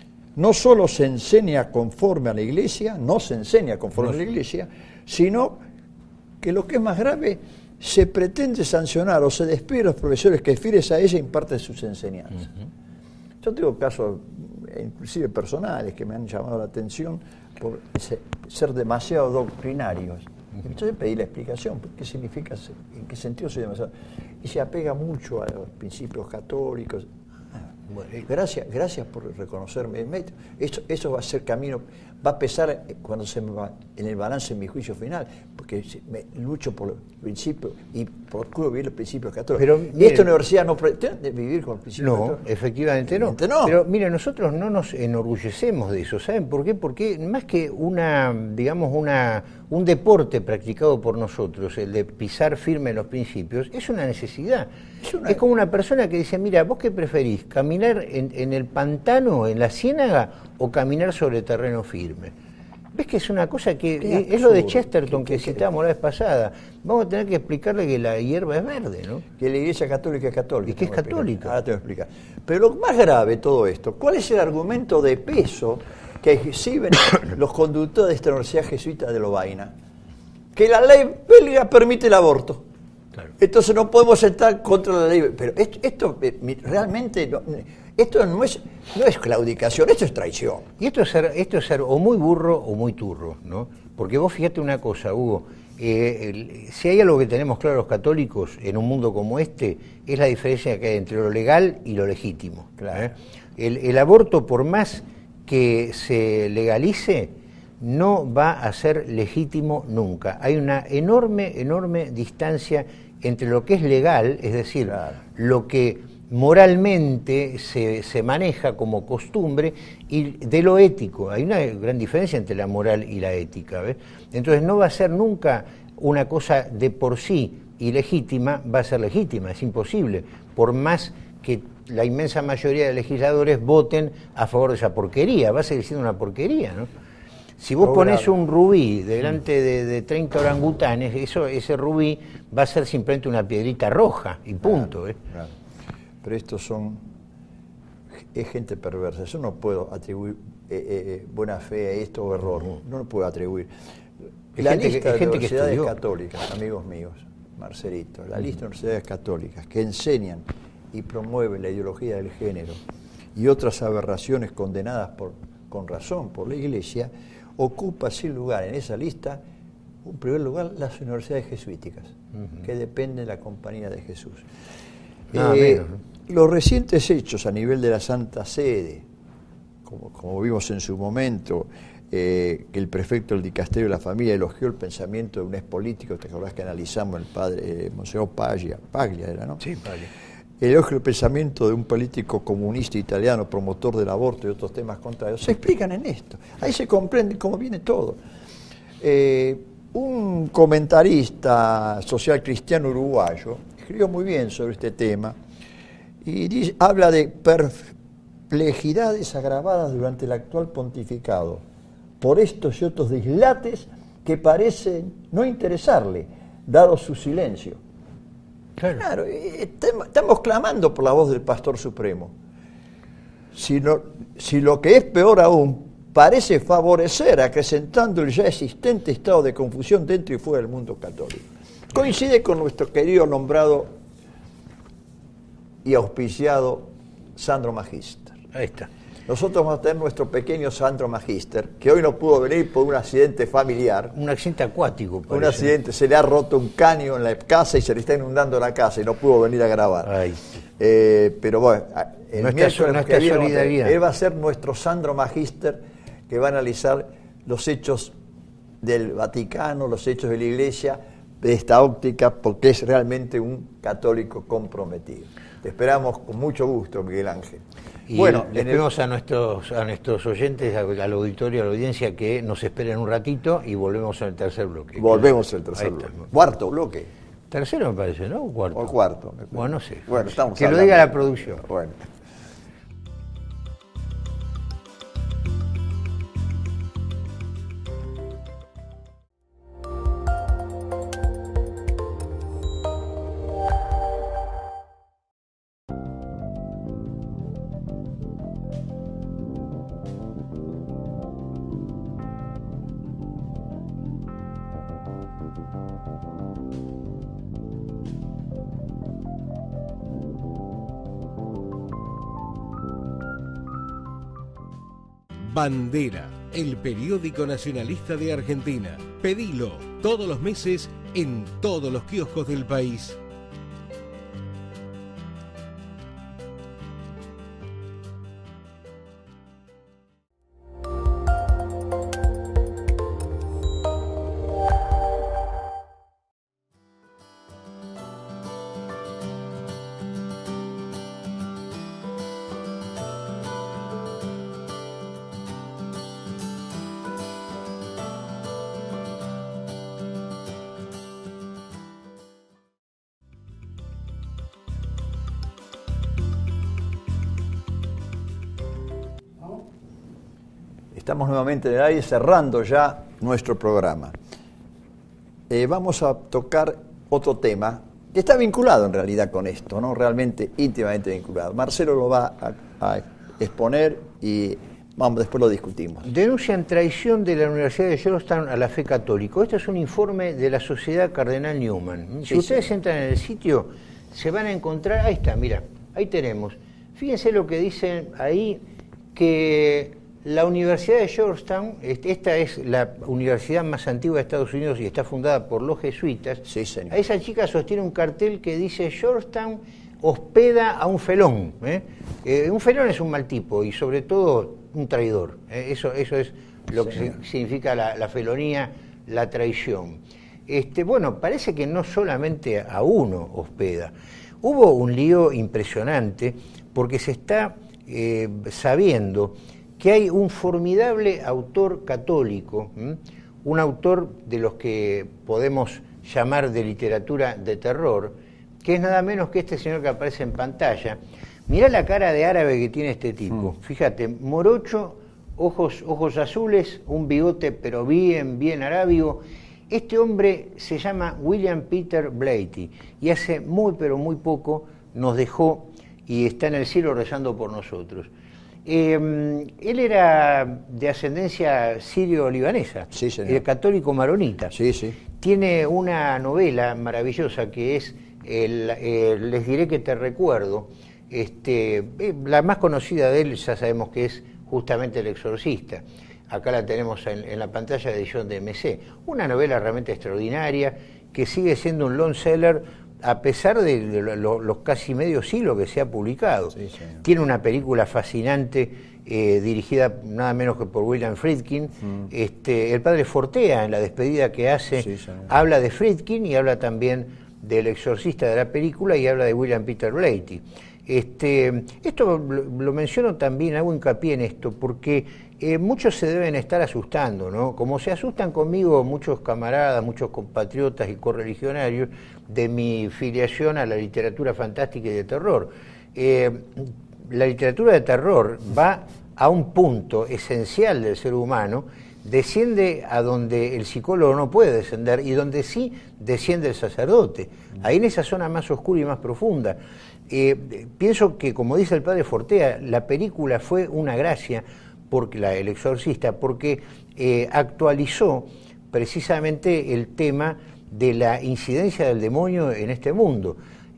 no solo se enseña conforme a la Iglesia, no se enseña conforme no. a la Iglesia, sino que lo que es más grave, se pretende sancionar o se despide a los profesores que fieles a ella imparten sus enseñanzas. Uh-huh. Yo tengo casos, inclusive personales, que me han llamado la atención por ser demasiado doctrinarios. Entonces pedí la explicación, ¿qué significa, en qué sentido soy demasiado? Y se apega mucho a los principios católicos. Bueno, gracias, gracias por reconocerme. Eso, eso va a ser camino, va a pesar cuando se me va en el balance en mi juicio final, porque me lucho por los principios y procuro vivir los principios católicos. Pero, y mire, esta universidad no pretende vivir con los principios no, católicos. Efectivamente no. no. Pero mire, nosotros no nos enorgullecemos de eso, ¿saben por qué? Porque más que una, digamos, una un deporte practicado por nosotros, el de pisar firme los principios, es una necesidad. Es, una... es como una persona que dice, mira, ¿vos qué preferís? ¿Caminar en, en el pantano, en la ciénaga, o caminar sobre terreno firme? ¿Ves que es una cosa que es, es lo de Chesterton que, que, que citábamos la vez pasada? Vamos a tener que explicarle que la hierba es verde, ¿no? Que la Iglesia Católica es católica. Y que es católica. Ahora te voy a explicar. Pero lo más grave de todo esto, ¿cuál es el argumento de peso que exhiben los conductores de esta Universidad Jesuita de Lovaina? Que la ley belga permite el aborto. Claro. Entonces no podemos estar contra la ley. Pero esto, esto realmente... No, Esto no es, no es claudicación, esto es traición. Y esto es ser, esto es ser o muy burro o muy turro, ¿no? Porque vos fíjate una cosa, Hugo, eh, el, si hay algo que tenemos claro los católicos en un mundo como este, es la diferencia que hay entre lo legal y lo legítimo. Claro. ¿eh? El, el aborto, por más que se legalice, no va a ser legítimo nunca. Hay una enorme, enorme distancia entre lo que es legal, es decir, claro, lo que moralmente se, se maneja como costumbre, y de lo ético. Hay una gran diferencia entre la moral y la ética, ¿ves? Entonces no va a ser nunca una cosa de por sí ilegítima, va a ser legítima, es imposible, por más que la inmensa mayoría de legisladores voten a favor de esa porquería, va a seguir siendo una porquería, ¿no? Si vos ponés un rubí delante de, de treinta orangutanes, eso, ese rubí va a ser simplemente una piedrita roja y punto, ¿eh? Claro. Pero estos son, es gente perversa, yo no puedo atribuir eh, eh, buena fe a esto o error, no, no lo puedo atribuir. La gente lista que, de universidades católicas, amigos míos, Marcelito, la lista de universidades católicas que enseñan y promueven la ideología del género y otras aberraciones condenadas por, con razón por la Iglesia, ocupa sin lugar en esa lista, en primer lugar, las universidades jesuíticas, uh-huh, que dependen de la Compañía de Jesús. Ah, eh, menos, ¿no? Los recientes hechos a nivel de la Santa Sede, como, como vimos en su momento, eh, que el prefecto del Dicasterio de la Familia elogió el pensamiento de un ex político, te acordás que analizamos el padre, eh, Monseñor Paglia, Paglia era, ¿no? Sí, Paglia. Elogió el pensamiento de un político comunista italiano, promotor del aborto y otros temas contrarios. Se explican en esto. Ahí se comprende cómo viene todo. Eh, un comentarista social cristiano uruguayo escribió muy bien sobre este tema y dice, habla de perplejidades agravadas durante el actual pontificado por estos y otros dislates que parecen no interesarle, dado su silencio. Claro, claro, estamos clamando por la voz del Pastor Supremo. Si, no, si lo que es peor aún, parece favorecer, acrecentando el ya existente estado de confusión dentro y fuera del mundo católico. Coincide con nuestro querido nombrado y auspiciado Sandro Magister. Ahí está. Nosotros vamos a tener nuestro pequeño Sandro Magister, que hoy no pudo venir por un accidente familiar. Un accidente acuático, parece. Un accidente, se le ha roto un caño en la casa y se le está inundando la casa y no pudo venir a grabar. Ay. Eh, pero bueno, el nuestra, miércoles nuestra que viene, solidaridad. Él va a ser nuestro Sandro Magister, que va a analizar los hechos del Vaticano, los hechos de la Iglesia, de esta óptica, porque es realmente un católico comprometido. Te esperamos con mucho gusto, Miguel Ángel. Y bueno, les pedimos el... a nuestros a nuestros oyentes, al auditorio, a la audiencia, que nos esperen un ratito y volvemos al tercer bloque. Volvemos al tercer bloque. Cuarto bloque. Tercero me parece, ¿no? ¿O cuarto? O cuarto. Bueno, no sé. Bueno, estamos que hablando. Lo diga la producción. Bueno. Bandera, el periódico nacionalista de Argentina. Pedilo todos los meses en todos los kioscos del país. Estamos nuevamente en el aire cerrando ya nuestro programa. Eh, vamos a tocar otro tema que está vinculado en realidad con esto, ¿no? Realmente íntimamente vinculado. Marcelo lo va a, a exponer y vamos, después lo discutimos. Denuncian traición de la Universidad de Georgetown a la fe católica. Este es un informe de la Sociedad Cardenal Newman. Si sí, ustedes sí. entran en el sitio, se van a encontrar, ahí está, mira, ahí tenemos. Fíjense lo que dicen ahí, que la Universidad de Georgetown, esta es la universidad más antigua de Estados Unidos y está fundada por los jesuitas. Sí, señor. A esa chica sostiene un cartel que dice: Georgetown hospeda a un felón. ¿eh? Eh, un felón es un mal tipo y sobre todo un traidor. ¿eh? Eso, eso es lo señor. que significa la, la felonía, la traición. Este, bueno, parece que no solamente a uno hospeda. Hubo un lío impresionante porque se está eh, sabiendo que hay un formidable autor católico, ¿m? un autor de los que podemos llamar de literatura de terror, que es nada menos que este señor que aparece en pantalla. Mirá la cara de árabe que tiene este tipo. Mm. Fíjate, morocho, ojos, ojos azules, un bigote pero bien, bien arábigo. Este hombre se llama William Peter Blatty y hace muy pero muy poco nos dejó y está en el cielo rezando por nosotros. Eh, él era de ascendencia sirio-libanesa, sí, eh, católico maronita. Sí, sí. Tiene una novela maravillosa que es el, eh, Les diré que te recuerdo. Este, eh, la más conocida de él ya sabemos que es justamente El exorcista. Acá la tenemos en, en la pantalla de edición de M C. Una novela realmente extraordinaria que sigue siendo un long seller a pesar de los, los casi medio siglo que se ha publicado. Sí, sí. Tiene una película fascinante eh, dirigida nada menos que por William Friedkin. Mm. Este, el padre Fortea, en la despedida que hace, sí, sí. habla de Friedkin y habla también del exorcista de la película y habla de William Peter Blatty. Este, esto lo, lo menciono también, hago hincapié en esto, porque eh, muchos se deben estar asustando, ¿no? Como se asustan conmigo muchos camaradas, muchos compatriotas y correligionarios de mi filiación a la literatura fantástica y de terror. Eh, la literatura de terror va a un punto esencial del ser humano, desciende a donde el psicólogo no puede descender y donde sí desciende el sacerdote, ahí en esa zona más oscura y más profunda. Eh, pienso que, como dice el padre Fortea, la película fue una gracia, porque la, El exorcista, porque eh, actualizó precisamente el tema de la incidencia del demonio en este mundo.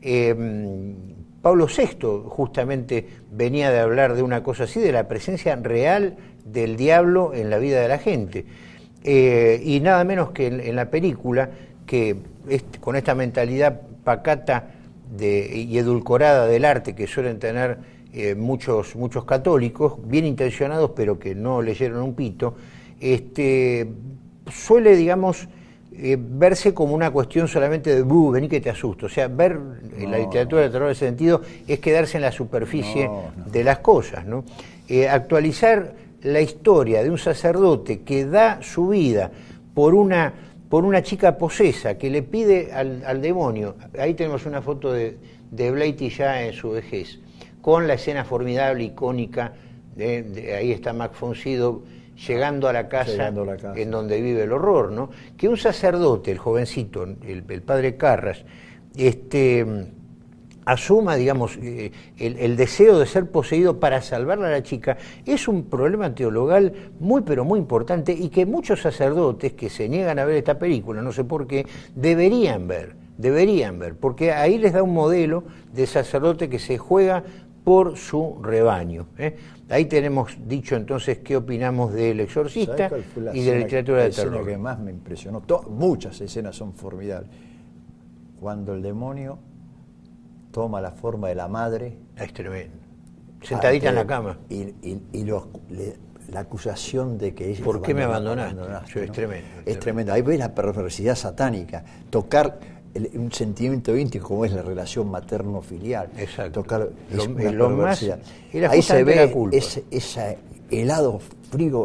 Eh, Pablo sexto justamente venía de hablar de una cosa así, de la presencia real del diablo en la vida de la gente. Eh, y nada menos que en, en la película, que es, con esta mentalidad pacata de, y edulcorada del arte que suelen tener eh, muchos, muchos católicos, bien intencionados pero que no leyeron un pito, este, suele, digamos, eh, verse como una cuestión solamente de buh, vení que te asusto. O sea, ver no, la literatura de terror en ese sentido es quedarse en la superficie no, no. de las cosas, ¿no? Eh, actualizar la historia de un sacerdote que da su vida por una, por una chica posesa que le pide al, al demonio. Ahí tenemos una foto de, de Blatty ya en su vejez, con la escena formidable, icónica, de, de, ahí está Mac von Sydow llegando a la casa, a la casa en donde vive el horror, ¿no? Que un sacerdote, el jovencito, el, el padre Carras, este, asuma, digamos, eh, el, el deseo de ser poseído para salvarla a la chica, es un problema teologal muy, pero muy importante, y que muchos sacerdotes que se niegan a ver esta película, no sé por qué, deberían ver, deberían ver, porque ahí les da un modelo de sacerdote que se juega por su rebaño, ¿eh? Ahí tenemos dicho entonces qué opinamos del Exorcista y de la literatura de terror. La escena que más me impresionó, to- muchas escenas son formidables, cuando el demonio toma la forma de la madre. Es tremendo. Sentadita ante, en la cama. Y, y, y los, le, la acusación de que ella... ¿Por qué me abandonaste? abandonaste ¿no? Es tremendo. Es, es tremendo. Ahí ves la perversidad satánica. Tocar el, un sentimiento íntimo como es la relación materno-filial. Exacto. Tocar lo, es una lo perversidad. Más, ahí se ve ese, ese helado frío,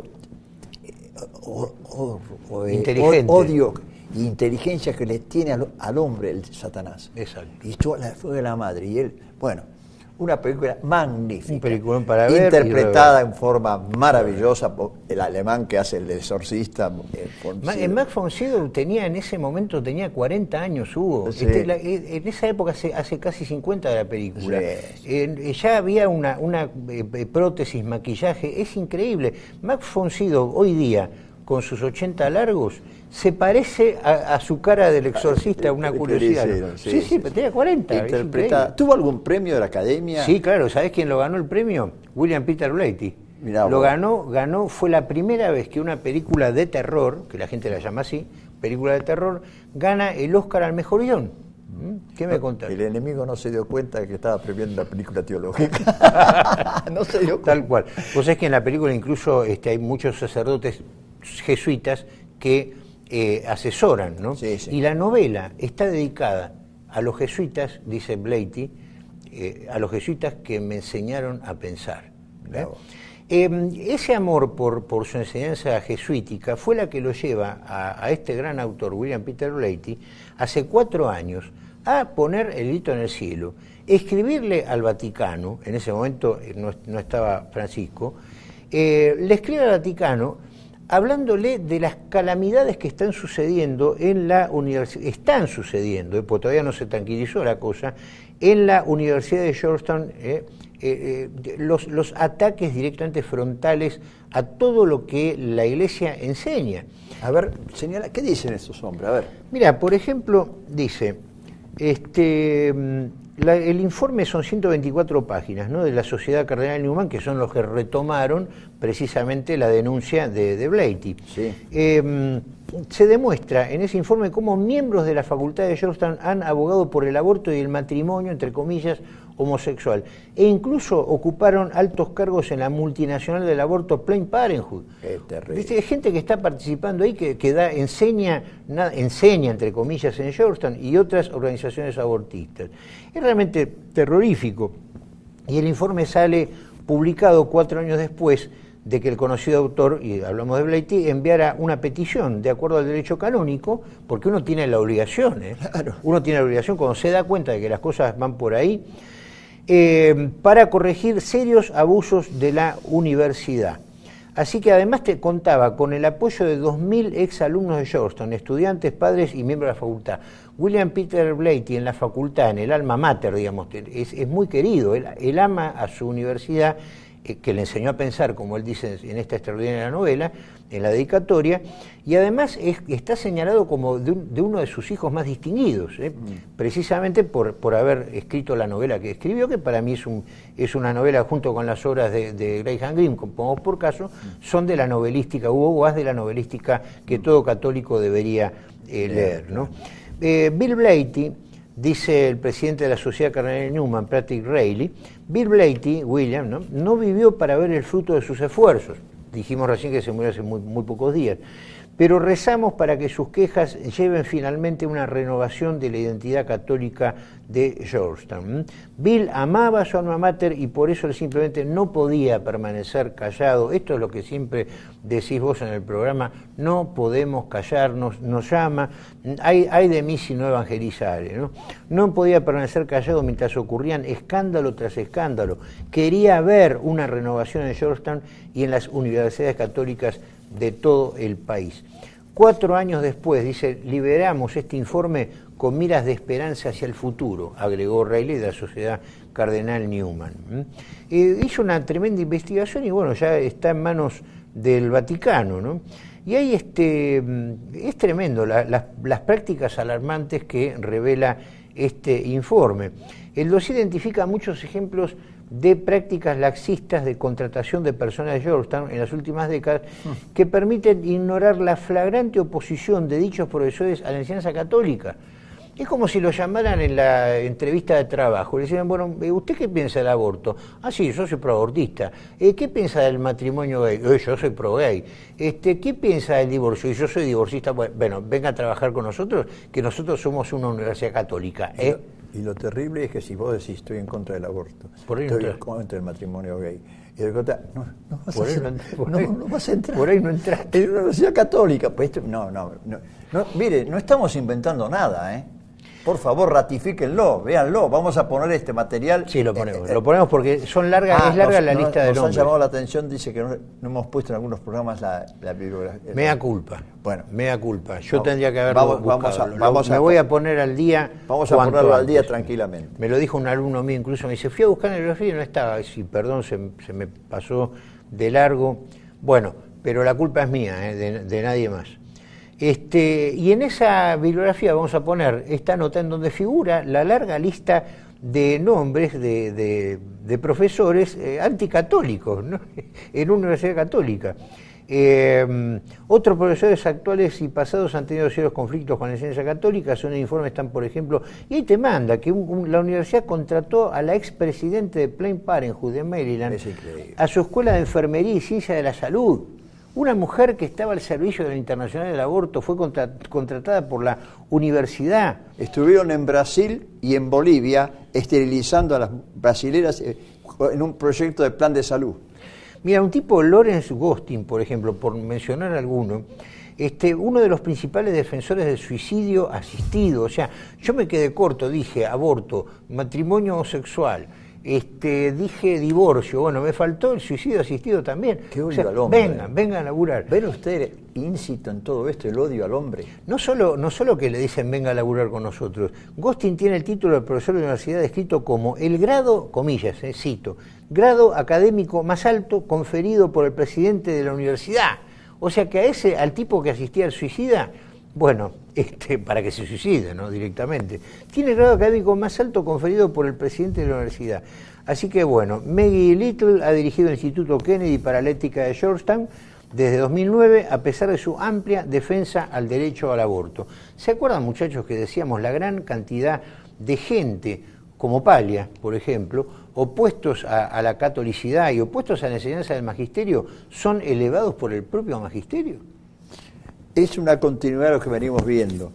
o, o, o, inteligente. odio y inteligencia que le tiene al, al hombre el Satanás. Exacto. Y esto fue de la madre. Y él, bueno, una película magnífica. Un peliculón para ver. Interpretada en forma maravillosa por el alemán que hace el exorcista. En Mac von Sydow tenía, en ese momento, tenía cuarenta años, Hugo. Sí. Este, la, en esa época, hace, hace casi cincuenta de la película. Sí. Eh, ya había una, una eh, prótesis, maquillaje. Es increíble. Mac von Sydow, hoy día, con sus ochenta largos, se parece a, a su cara del exorcista, una curiosidad. Hicieron, sí, sí, sí, pero tenía cuarenta. ¿Tuvo algún premio de la Academia? Sí, claro. ¿Sabés quién lo ganó el premio? William Peter Blatty. Mirá, lo vos. ganó, ganó, fue la primera vez que una película de terror, que la gente la llama así, película de terror, gana el Oscar al mejor guión. ¿Qué me contás? El enemigo no se dio cuenta de que estaba premiando la película teológica. No se dio cuenta. Tal cual. Vos sabés que en la película incluso este, hay muchos sacerdotes jesuitas que eh, asesoran, ¿no? Sí, sí. Y la novela está dedicada a los jesuitas, dice Blatty, eh, a los jesuitas que me enseñaron a pensar. ¿eh? Eh, ese amor por, por su enseñanza jesuítica fue la que lo lleva a, a este gran autor, William Peter Blatty, hace cuatro años, a poner el grito en el cielo, escribirle al Vaticano, en ese momento no, no estaba Francisco, eh, le escribe al Vaticano hablándole de las calamidades que están sucediendo en la universidad, están sucediendo, eh, porque todavía no se tranquilizó la cosa, en la Universidad de Georgetown, eh, eh, eh, los, los ataques directamente frontales a todo lo que la Iglesia enseña. A ver, señala, ¿qué dicen estos hombres? A ver. Mira, por ejemplo, dice, este, la, el informe son ciento veinticuatro páginas, ¿no?, de la Sociedad Cardenal Newman, que son los que retomaron precisamente la denuncia de, de Blatty. Sí. Eh, se demuestra en ese informe cómo miembros de la Facultad de Georgetown han abogado por el aborto y el matrimonio, entre comillas, homosexual, e incluso ocuparon altos cargos en la multinacional del aborto Planned Parenthood. Qué terrible. ¿Viste? Hay gente que está participando ahí que, que da, enseña, na, enseña, entre comillas, en Georgetown y otras organizaciones abortistas. Es realmente terrorífico. Y el informe sale publicado cuatro años después de que el conocido autor, y hablamos de Blatty, enviara una petición de acuerdo al derecho canónico, porque uno tiene la obligación, ¿eh? Claro. Uno tiene la obligación cuando se da cuenta de que las cosas van por ahí, eh, para corregir serios abusos de la universidad. Así que además te contaba con el apoyo de dos mil exalumnos de Georgetown, estudiantes, padres y miembros de la facultad. William Peter Blatty en la facultad, en el alma mater, digamos, es, es muy querido, él, él ama a su universidad, que le enseñó a pensar, como él dice en esta extraordinaria novela, en la dedicatoria, y además es, está señalado como de, un, de uno de sus hijos más distinguidos, ¿eh? mm. precisamente por, por haber escrito la novela que escribió, que para mí es, un, es una novela, junto con las obras de, de Graham Greene, como por caso, mm. son de la novelística, Hugo Boas, de la novelística que todo católico debería eh, leer, ¿no? Eh, Bill Blatty, dice el presidente de la Sociedad Cardenal Newman, Patrick Reilly, Bill Blatty, William, ¿no? no vivió para ver el fruto de sus esfuerzos. Dijimos recién que se murió hace muy, muy pocos días. pero rezamos para que sus quejas lleven finalmente una renovación de la identidad católica de Georgetown. Bill amaba a su alma mater y por eso él simplemente no podía permanecer callado. Esto es lo que siempre decís vos en el programa, no podemos callarnos, nos llama, hay, hay de mí si no evangelizare, ¿no? No podía permanecer callado mientras ocurrían escándalo tras escándalo. Quería ver una renovación en Georgetown y en las universidades católicas de todo el país. Cuatro años después, dice, liberamos este informe con miras de esperanza hacia el futuro, agregó Reilly de la Sociedad Cardenal Newman. Eh, hizo una tremenda investigación y bueno, ya está en manos del Vaticano, ¿no? Y ahí este, es tremendo la, la, las prácticas alarmantes que revela este informe. El dossier identifica muchos ejemplos de prácticas laxistas de contratación de personas de Georgetown en las últimas décadas que permiten ignorar la flagrante oposición de dichos profesores a la enseñanza católica. Es como si lo llamaran en la entrevista de trabajo. Le decían, bueno, ¿usted qué piensa del aborto? Ah, sí, yo soy proabortista. Eh, ¿Qué piensa del matrimonio gay? Eh, yo soy pro-gay. Este, ¿Qué piensa del divorcio? Y yo soy divorcista. Bueno, venga a trabajar con nosotros, que nosotros somos una universidad católica. ¿eh? Y, lo, y lo terrible es que si vos decís estoy en contra del aborto, por ahí estoy no en contra del matrimonio gay, y de contra, no, no, vas por a ahí ser, no, por no, ahí, no vas a entrar. Por ahí no entraste. En una universidad católica. Pues esto, no, no, no, no. Mire, no estamos inventando nada, ¿eh? Por favor, ratifíquenlo, véanlo, vamos a poner este material. Sí, lo ponemos, eh, lo ponemos porque son largas, ah, es larga nos, la lista de nos nombres. Nos han llamado la atención, dice que no, no hemos puesto en algunos programas la, la bibliografía. Mea culpa, bueno, mea culpa, yo no, tendría que haberlo vamos, buscado. Vamos a, lo, vamos me a, voy a poner al día. Vamos a ponerlo al día tranquilamente. Me lo dijo un alumno mío, incluso me dice, fui a buscar en la bibliografía y no estaba, sí, perdón, se, se me pasó de largo. Bueno, pero la culpa es mía, eh, de, de nadie más. Este, y en esa bibliografía vamos a poner esta nota en donde figura la larga lista de nombres de, de, de profesores eh, anticatólicos, ¿no? En una universidad católica. Eh, otros profesores actuales y pasados han tenido serios conflictos con la enseñanza católica. Son informes están, por ejemplo, y ahí te manda que un, un, la universidad contrató a la expresidente de Planned Parenthood de Maryland a su escuela de enfermería y ciencia de la salud. Una mujer que estaba al servicio de la Internacional del Aborto fue contra, contratada por la universidad. Estuvieron en Brasil y en Bolivia esterilizando a las brasileras en un proyecto de plan de salud. Mira, un tipo, Lawrence Gostin, por ejemplo, por mencionar alguno, este, uno de los principales defensores del suicidio asistido. O sea, yo me quedé corto, dije aborto, matrimonio homosexual. Este, dije divorcio, bueno, me faltó el suicidio asistido también. Qué odio o sea, al hombre. Vengan, vengan a laburar. ¿Ven ustedes íncito en todo esto el odio al hombre? No solo, no solo que le dicen venga a laburar con nosotros. Gostin tiene el título de profesor de universidad escrito como el grado, comillas, eh, cito, grado académico más alto conferido por el presidente de la universidad. O sea que a ese, al tipo que asistía al suicida, bueno, este, para que se suicide, ¿no? Directamente. Tiene el grado académico más alto conferido por el presidente de la universidad. Así que bueno, Maggie Little ha dirigido el Instituto Kennedy para la Ética de Georgetown desde dos mil nueve, a pesar de su amplia defensa al derecho al aborto. ¿Se acuerdan, muchachos, que decíamos la gran cantidad de gente, como Paglia, por ejemplo, opuestos a, a la catolicidad y opuestos a la enseñanza del magisterio, son elevados por el propio magisterio? Es una continuidad de lo que venimos viendo.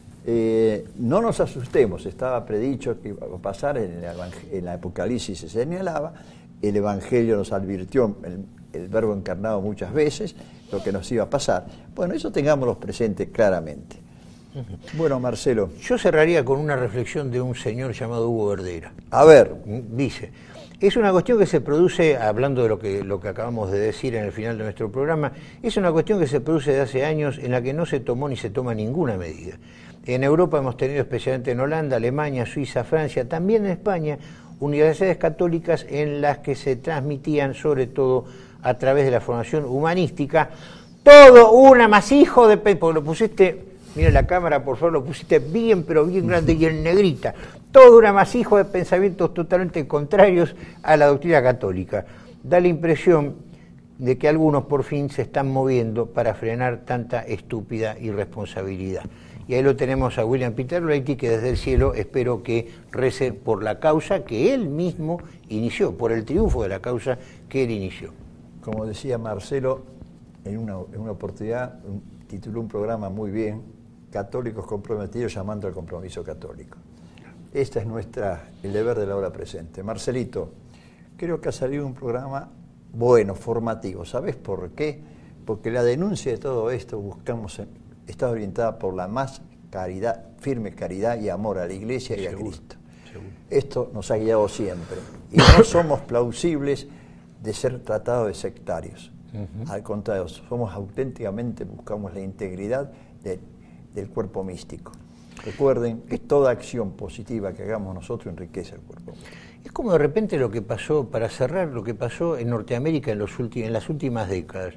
Eh, no nos asustemos, estaba predicho que iba a pasar, en el, en la Apocalipsis se señalaba, el Evangelio nos advirtió, el, el Verbo encarnado muchas veces, lo que nos iba a pasar. Bueno, eso tengámoslo presente claramente. Uh-huh. Bueno, Marcelo. Yo cerraría con una reflexión de un señor llamado Hugo Verdera. A ver. Dice, es una cuestión que se produce, hablando de lo que, lo que acabamos de decir en el final de nuestro programa, es una cuestión que se produce desde hace años en la que no se tomó ni se toma ninguna medida. En Europa hemos tenido, especialmente en Holanda, Alemania, Suiza, Francia, también en España, universidades católicas en las que se transmitían, sobre todo a través de la formación humanística, todo un amasijo de... porque lo pusiste, mira la cámara, por favor, lo pusiste bien, pero bien grande y en negrita, todo un amasijo de pensamientos totalmente contrarios a la doctrina católica. Da la impresión de que algunos por fin se están moviendo para frenar tanta estúpida irresponsabilidad. Y ahí lo tenemos a William Peter Blatty, que desde el cielo espero que rece por la causa que él mismo inició, por el triunfo de la causa que él inició. Como decía Marcelo, en una, en una oportunidad, tituló un programa muy bien, Católicos Comprometidos llamando al compromiso católico. Este es nuestra, el deber de la hora presente. Marcelito, creo que ha salido un programa bueno, formativo. ¿Sabes por qué? Porque la denuncia de todo esto buscamos está orientada por la más caridad, firme caridad y amor a la Iglesia y seguro, a Cristo. Seguro. Esto nos ha guiado siempre. Y no somos plausibles de ser tratados de sectarios. Uh-huh. Al contrario, somos auténticamente, buscamos la integridad de, del cuerpo místico. Recuerden que toda acción positiva que hagamos nosotros enriquece el cuerpo místico. Es como de repente lo que pasó, para cerrar, lo que pasó en Norteamérica en, los últimos, en las últimas décadas.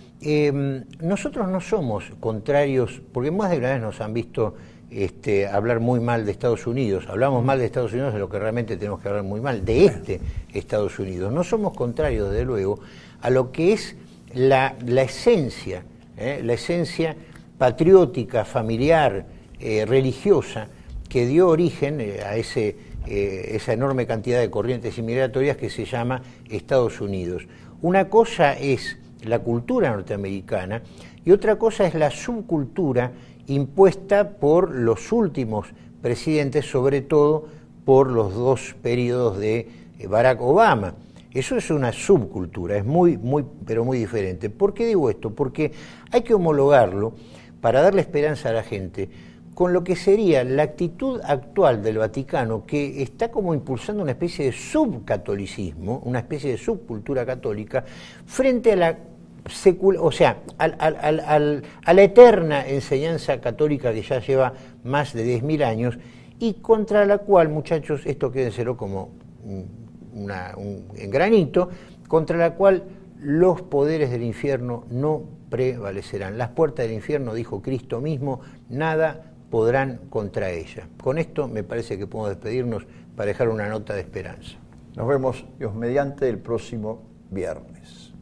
Eh, nosotros no somos contrarios, porque más de una vez nos han visto este, hablar muy mal de Estados Unidos. Hablamos mal de Estados Unidos de lo que realmente tenemos que hablar muy mal, de este Estados Unidos. No somos contrarios, desde luego, a lo que es la, la esencia, ¿eh? la esencia patriótica, familiar, eh, religiosa, que dio origen eh, a ese, eh, esa enorme cantidad de corrientes inmigratorias que se llama Estados Unidos. Una cosa es la cultura norteamericana y otra cosa es la subcultura impuesta por los últimos presidentes, sobre todo por los dos periodos de Barack Obama. Eso es una subcultura, es muy, muy, pero muy diferente. ¿Por qué digo esto? Porque hay que homologarlo para darle esperanza a la gente con lo que sería la actitud actual del Vaticano, que está como impulsando una especie de subcatolicismo, una especie de subcultura católica, frente a la secul o sea, al, al, al, al, a la eterna enseñanza católica que ya lleva más de diez mil años y contra la cual, muchachos, esto quédenselo como una, un en granito, contra la cual los poderes del infierno no prevalecerán. Las puertas del infierno, dijo Cristo mismo, nada podrán contra ella. Con esto me parece que podemos despedirnos para dejar una nota de esperanza. Nos vemos, Dios mediante, el próximo viernes.